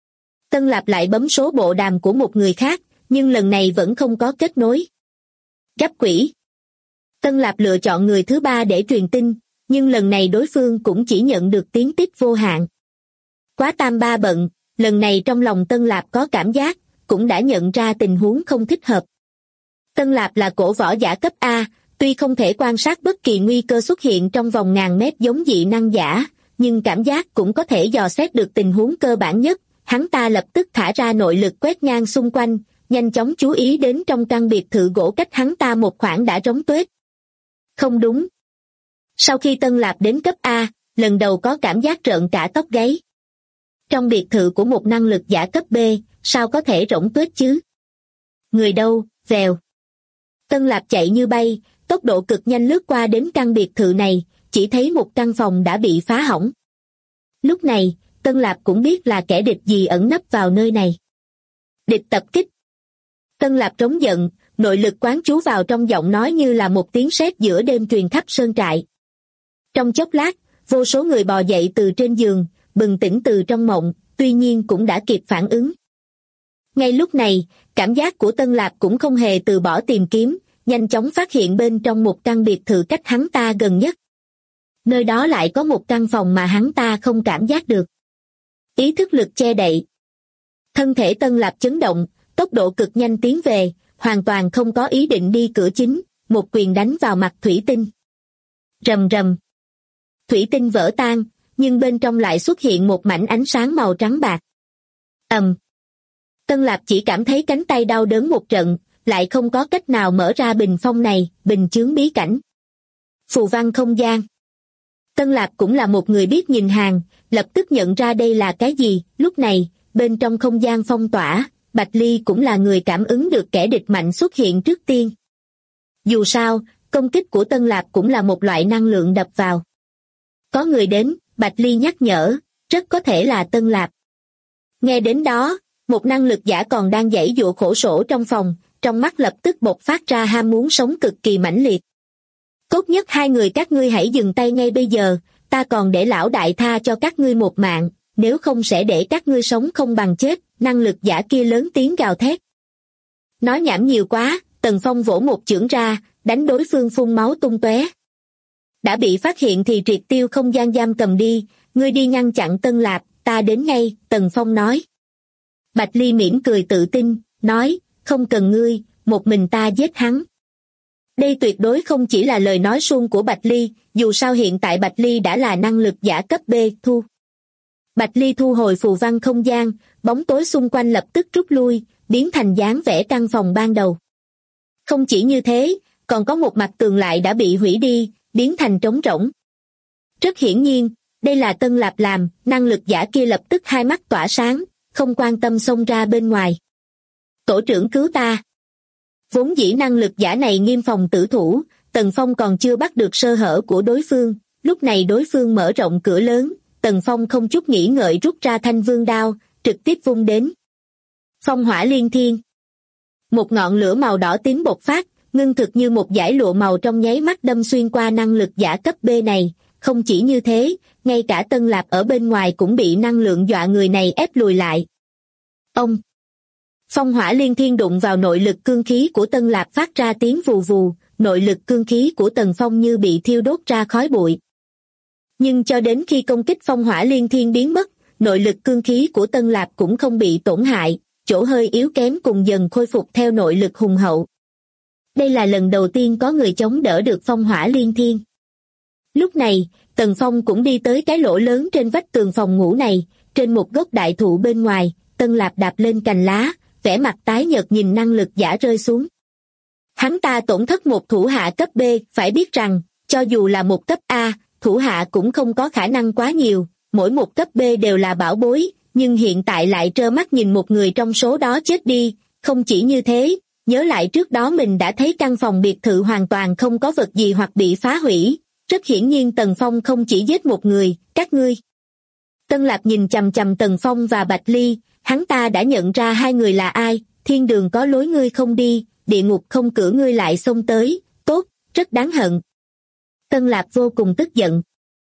Tân Lạc lại bấm số bộ đàm của một người khác, nhưng lần này vẫn không có kết nối. Gấp quỷ. Tân Lạc lựa chọn người thứ 3 để truyền tin, nhưng lần này đối phương cũng chỉ nhận được tiếng tít vô hạn. Quá tam ba bận, lần này trong lòng Tân Lạc có cảm giác, cũng đã nhận ra tình huống không thích hợp. Tân Lạc là cổ võ giả cấp A, tuy không thể quan sát bất kỳ nguy cơ xuất hiện trong vòng ngàn mét giống dị năng giả, nhưng cảm giác cũng có thể dò xét được tình huống cơ bản nhất. Hắn ta lập tức thả ra nội lực quét ngang xung quanh, nhanh chóng chú ý đến trong căn biệt thự gỗ cách hắn ta một khoảng đã rỗng tuếch. Không đúng. Sau khi Tân Lạc đến cấp A, lần đầu có cảm giác rợn cả tóc gáy. Trong biệt thự của một năng lực giả cấp B, sao có thể rỗng tuếch chứ? Người đâu, vèo. Tân Lạc chạy như bay, tốc độ cực nhanh lướt qua đến căn biệt thự này, chỉ thấy một căn phòng đã bị phá hỏng. Lúc này, Tân Lạc cũng biết là kẻ địch gì ẩn nấp vào nơi này. Địch tập kích. Tân Lạc trống giận, nội lực quán chú vào trong giọng nói như là một tiếng sét giữa đêm truyền khắp sơn trại. Trong chốc lát, vô số người bò dậy từ trên giường, bừng tỉnh từ trong mộng, tuy nhiên cũng đã kịp phản ứng. Ngay lúc này, cảm giác của Tân Lạc cũng không hề từ bỏ tìm kiếm, nhanh chóng phát hiện bên trong một căn biệt thự cách hắn ta gần nhất. Nơi đó lại có một căn phòng mà hắn ta không cảm giác được. Ý thức lực che đậy. Thân thể Tân Lạc chấn động, tốc độ cực nhanh tiến về, hoàn toàn không có ý định đi cửa chính, một quyền đánh vào mặt thủy tinh. Rầm rầm. Thủy tinh vỡ tan, nhưng bên trong lại xuất hiện một mảnh ánh sáng màu trắng bạc. Ầm. Tân Lạc chỉ cảm thấy cánh tay đau đớn một trận, lại không có cách nào mở ra bình phong này, bình chướng bí cảnh. Phù văn không gian. Tân Lạc cũng là một người biết nhìn hàng, lập tức nhận ra đây là cái gì. Lúc này, bên trong không gian phong tỏa, Bạch Ly cũng là người cảm ứng được kẻ địch mạnh xuất hiện trước tiên. Dù sao, công kích của Tân Lạc cũng là một loại năng lượng đập vào. Có người đến, Bạch Ly nhắc nhở, rất có thể là Tân Lạc. Nghe đến đó, một năng lực giả còn đang giãy giụa khổ sở trong phòng, trong mắt lập tức bộc phát ra ham muốn sống cực kỳ mãnh liệt. Tốt nhất hai người các ngươi hãy dừng tay ngay bây giờ, ta còn để lão đại tha cho các ngươi một mạng, nếu không sẽ để các ngươi sống không bằng chết. Năng lực giả kia lớn tiếng gào thét. Nói nhảm nhiều quá, Tần Phong vỗ một chưởng ra, đánh đối phương phun máu tung tóe. Đã bị phát hiện thì triệt tiêu không gian giam cầm đi, ngươi đi ngăn chặn Tân Lạp, ta đến ngay, Tần Phong nói. Bạch Ly mỉm cười tự tin, nói, không cần ngươi, một mình ta giết hắn. Đây tuyệt đối không chỉ là lời nói suông của Bạch Ly, dù sao hiện tại Bạch Ly đã là năng lực giả cấp B, thu. Bạch Ly thu hồi phù văn không gian, bóng tối xung quanh lập tức rút lui, biến thành dáng vẻ căn phòng ban đầu. Không chỉ như thế, còn có một mặt tường lại đã bị hủy đi, biến thành trống rỗng. Rất hiển nhiên, đây là Tân Lạp làm, năng lực giả kia lập tức hai mắt tỏa sáng, không quan tâm xông ra bên ngoài. Tổ trưởng cứu ta. Vốn dĩ năng lực giả này nghiêm phòng tử thủ, Tần Phong còn chưa bắt được sơ hở của đối phương, lúc này đối phương mở rộng cửa lớn, Tần Phong không chút nghĩ ngợi rút ra thanh vương đao, trực tiếp vung đến. Phong hỏa liên thiên. Một ngọn lửa màu đỏ tím bộc phát, ngưng thực như một dải lụa màu trong nháy mắt đâm xuyên qua năng lực giả cấp B này, không chỉ như thế, ngay cả Tân Lạp ở bên ngoài cũng bị năng lượng dọa người này ép lùi lại. Ông! Phong hỏa liên thiên đụng vào nội lực cương khí của Tân Lạp phát ra tiếng vù vù, nội lực cương khí của Tần Phong như bị thiêu đốt ra khói bụi. Nhưng cho đến khi công kích phong hỏa liên thiên biến mất, nội lực cương khí của Tân Lạp cũng không bị tổn hại, chỗ hơi yếu kém cùng dần khôi phục theo nội lực hùng hậu. Đây là lần đầu tiên có người chống đỡ được phong hỏa liên thiên. Lúc này, Tần Phong cũng đi tới cái lỗ lớn trên vách tường phòng ngủ này, trên một gốc đại thụ bên ngoài, Tân Lạp đạp lên cành lá, vẻ mặt tái nhợt nhìn năng lực giả rơi xuống. Hắn ta tổn thất một thủ hạ cấp B, phải biết rằng, cho dù là một cấp A, thủ hạ cũng không có khả năng quá nhiều, mỗi một cấp B đều là bảo bối, nhưng hiện tại lại trơ mắt nhìn một người trong số đó chết đi, không chỉ như thế, nhớ lại trước đó mình đã thấy căn phòng biệt thự hoàn toàn không có vật gì hoặc bị phá hủy, rất hiển nhiên Tần Phong không chỉ giết một người, các ngươi. Tân Lạp nhìn chằm chằm Tần Phong và Bạch Ly, hắn ta đã nhận ra hai người là ai, thiên đường có lối ngươi không đi, địa ngục không cửa ngươi lại xông tới, tốt, rất đáng hận. Tân Lạp vô cùng tức giận.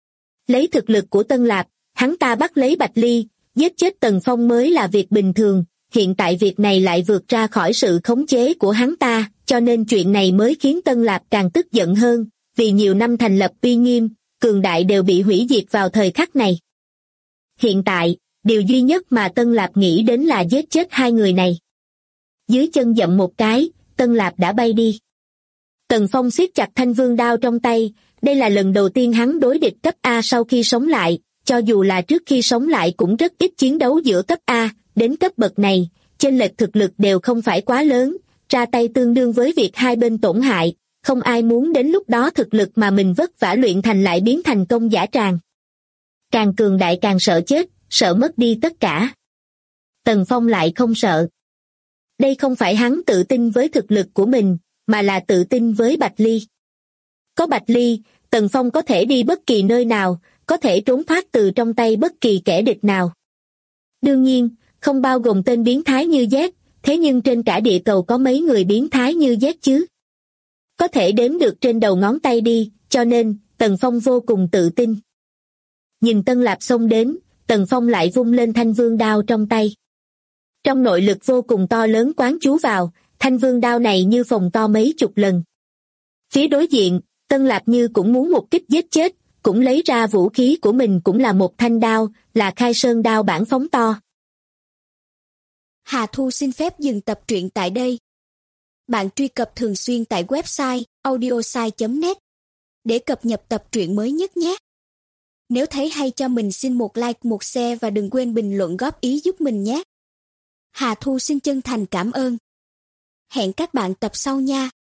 Lấy thực lực của Tân Lạp, hắn ta bắt lấy Bạch Ly, giết chết Tần Phong mới là việc bình thường, hiện tại việc này lại vượt ra khỏi sự khống chế của hắn ta, cho nên chuyện này mới khiến Tân Lạp càng tức giận hơn, vì nhiều năm thành lập uy nghiêm, cường đại đều bị hủy diệt vào thời khắc này. Hiện tại, điều duy nhất mà Tân Lạp nghĩ đến là giết chết hai người này. Dưới chân dậm một cái, Tân Lạp đã bay đi. Tần Phong siết chặt thanh vương đao trong tay, đây là lần đầu tiên hắn đối địch cấp A sau khi sống lại, cho dù là trước khi sống lại cũng rất ít chiến đấu giữa cấp A, đến cấp bậc này, chênh lệch thực lực đều không phải quá lớn, ra tay tương đương với việc hai bên tổn hại, không ai muốn đến lúc đó thực lực mà mình vất vả luyện thành lại biến thành công dã tràng. Càng cường đại càng sợ chết, sợ mất đi tất cả. Tần Phong lại không sợ. Đây không phải hắn tự tin với thực lực của mình, mà là tự tin với Bạch Ly. Có Bạch Ly, Tần Phong có thể đi bất kỳ nơi nào, có thể trốn thoát từ trong tay bất kỳ kẻ địch nào. Đương nhiên, không bao gồm tên biến thái như Z, thế nhưng trên cả địa cầu có mấy người biến thái như Z chứ? Có thể đếm được trên đầu ngón tay đi, cho nên, Tần Phong vô cùng tự tin. Nhìn Tân Lạp xông đến, Tần Phong lại vung lên thanh vương đao trong tay. Trong nội lực vô cùng to lớn quán chú vào, thanh vương đao này như phồng to mấy chục lần. Phía đối diện, Tân Lạp như cũng muốn một kích giết chết, cũng lấy ra vũ khí của mình cũng là một thanh đao, là Khai Sơn đao bản phóng to. Hà Thu xin phép dừng tập truyện tại đây. Bạn truy cập thường xuyên tại website audiosai.net để cập nhật tập truyện mới nhất nhé. Nếu thấy hay cho mình xin một like, một share và đừng quên bình luận góp ý giúp mình nhé. Hà Thu xin chân thành cảm ơn. Hẹn các bạn tập sau nha.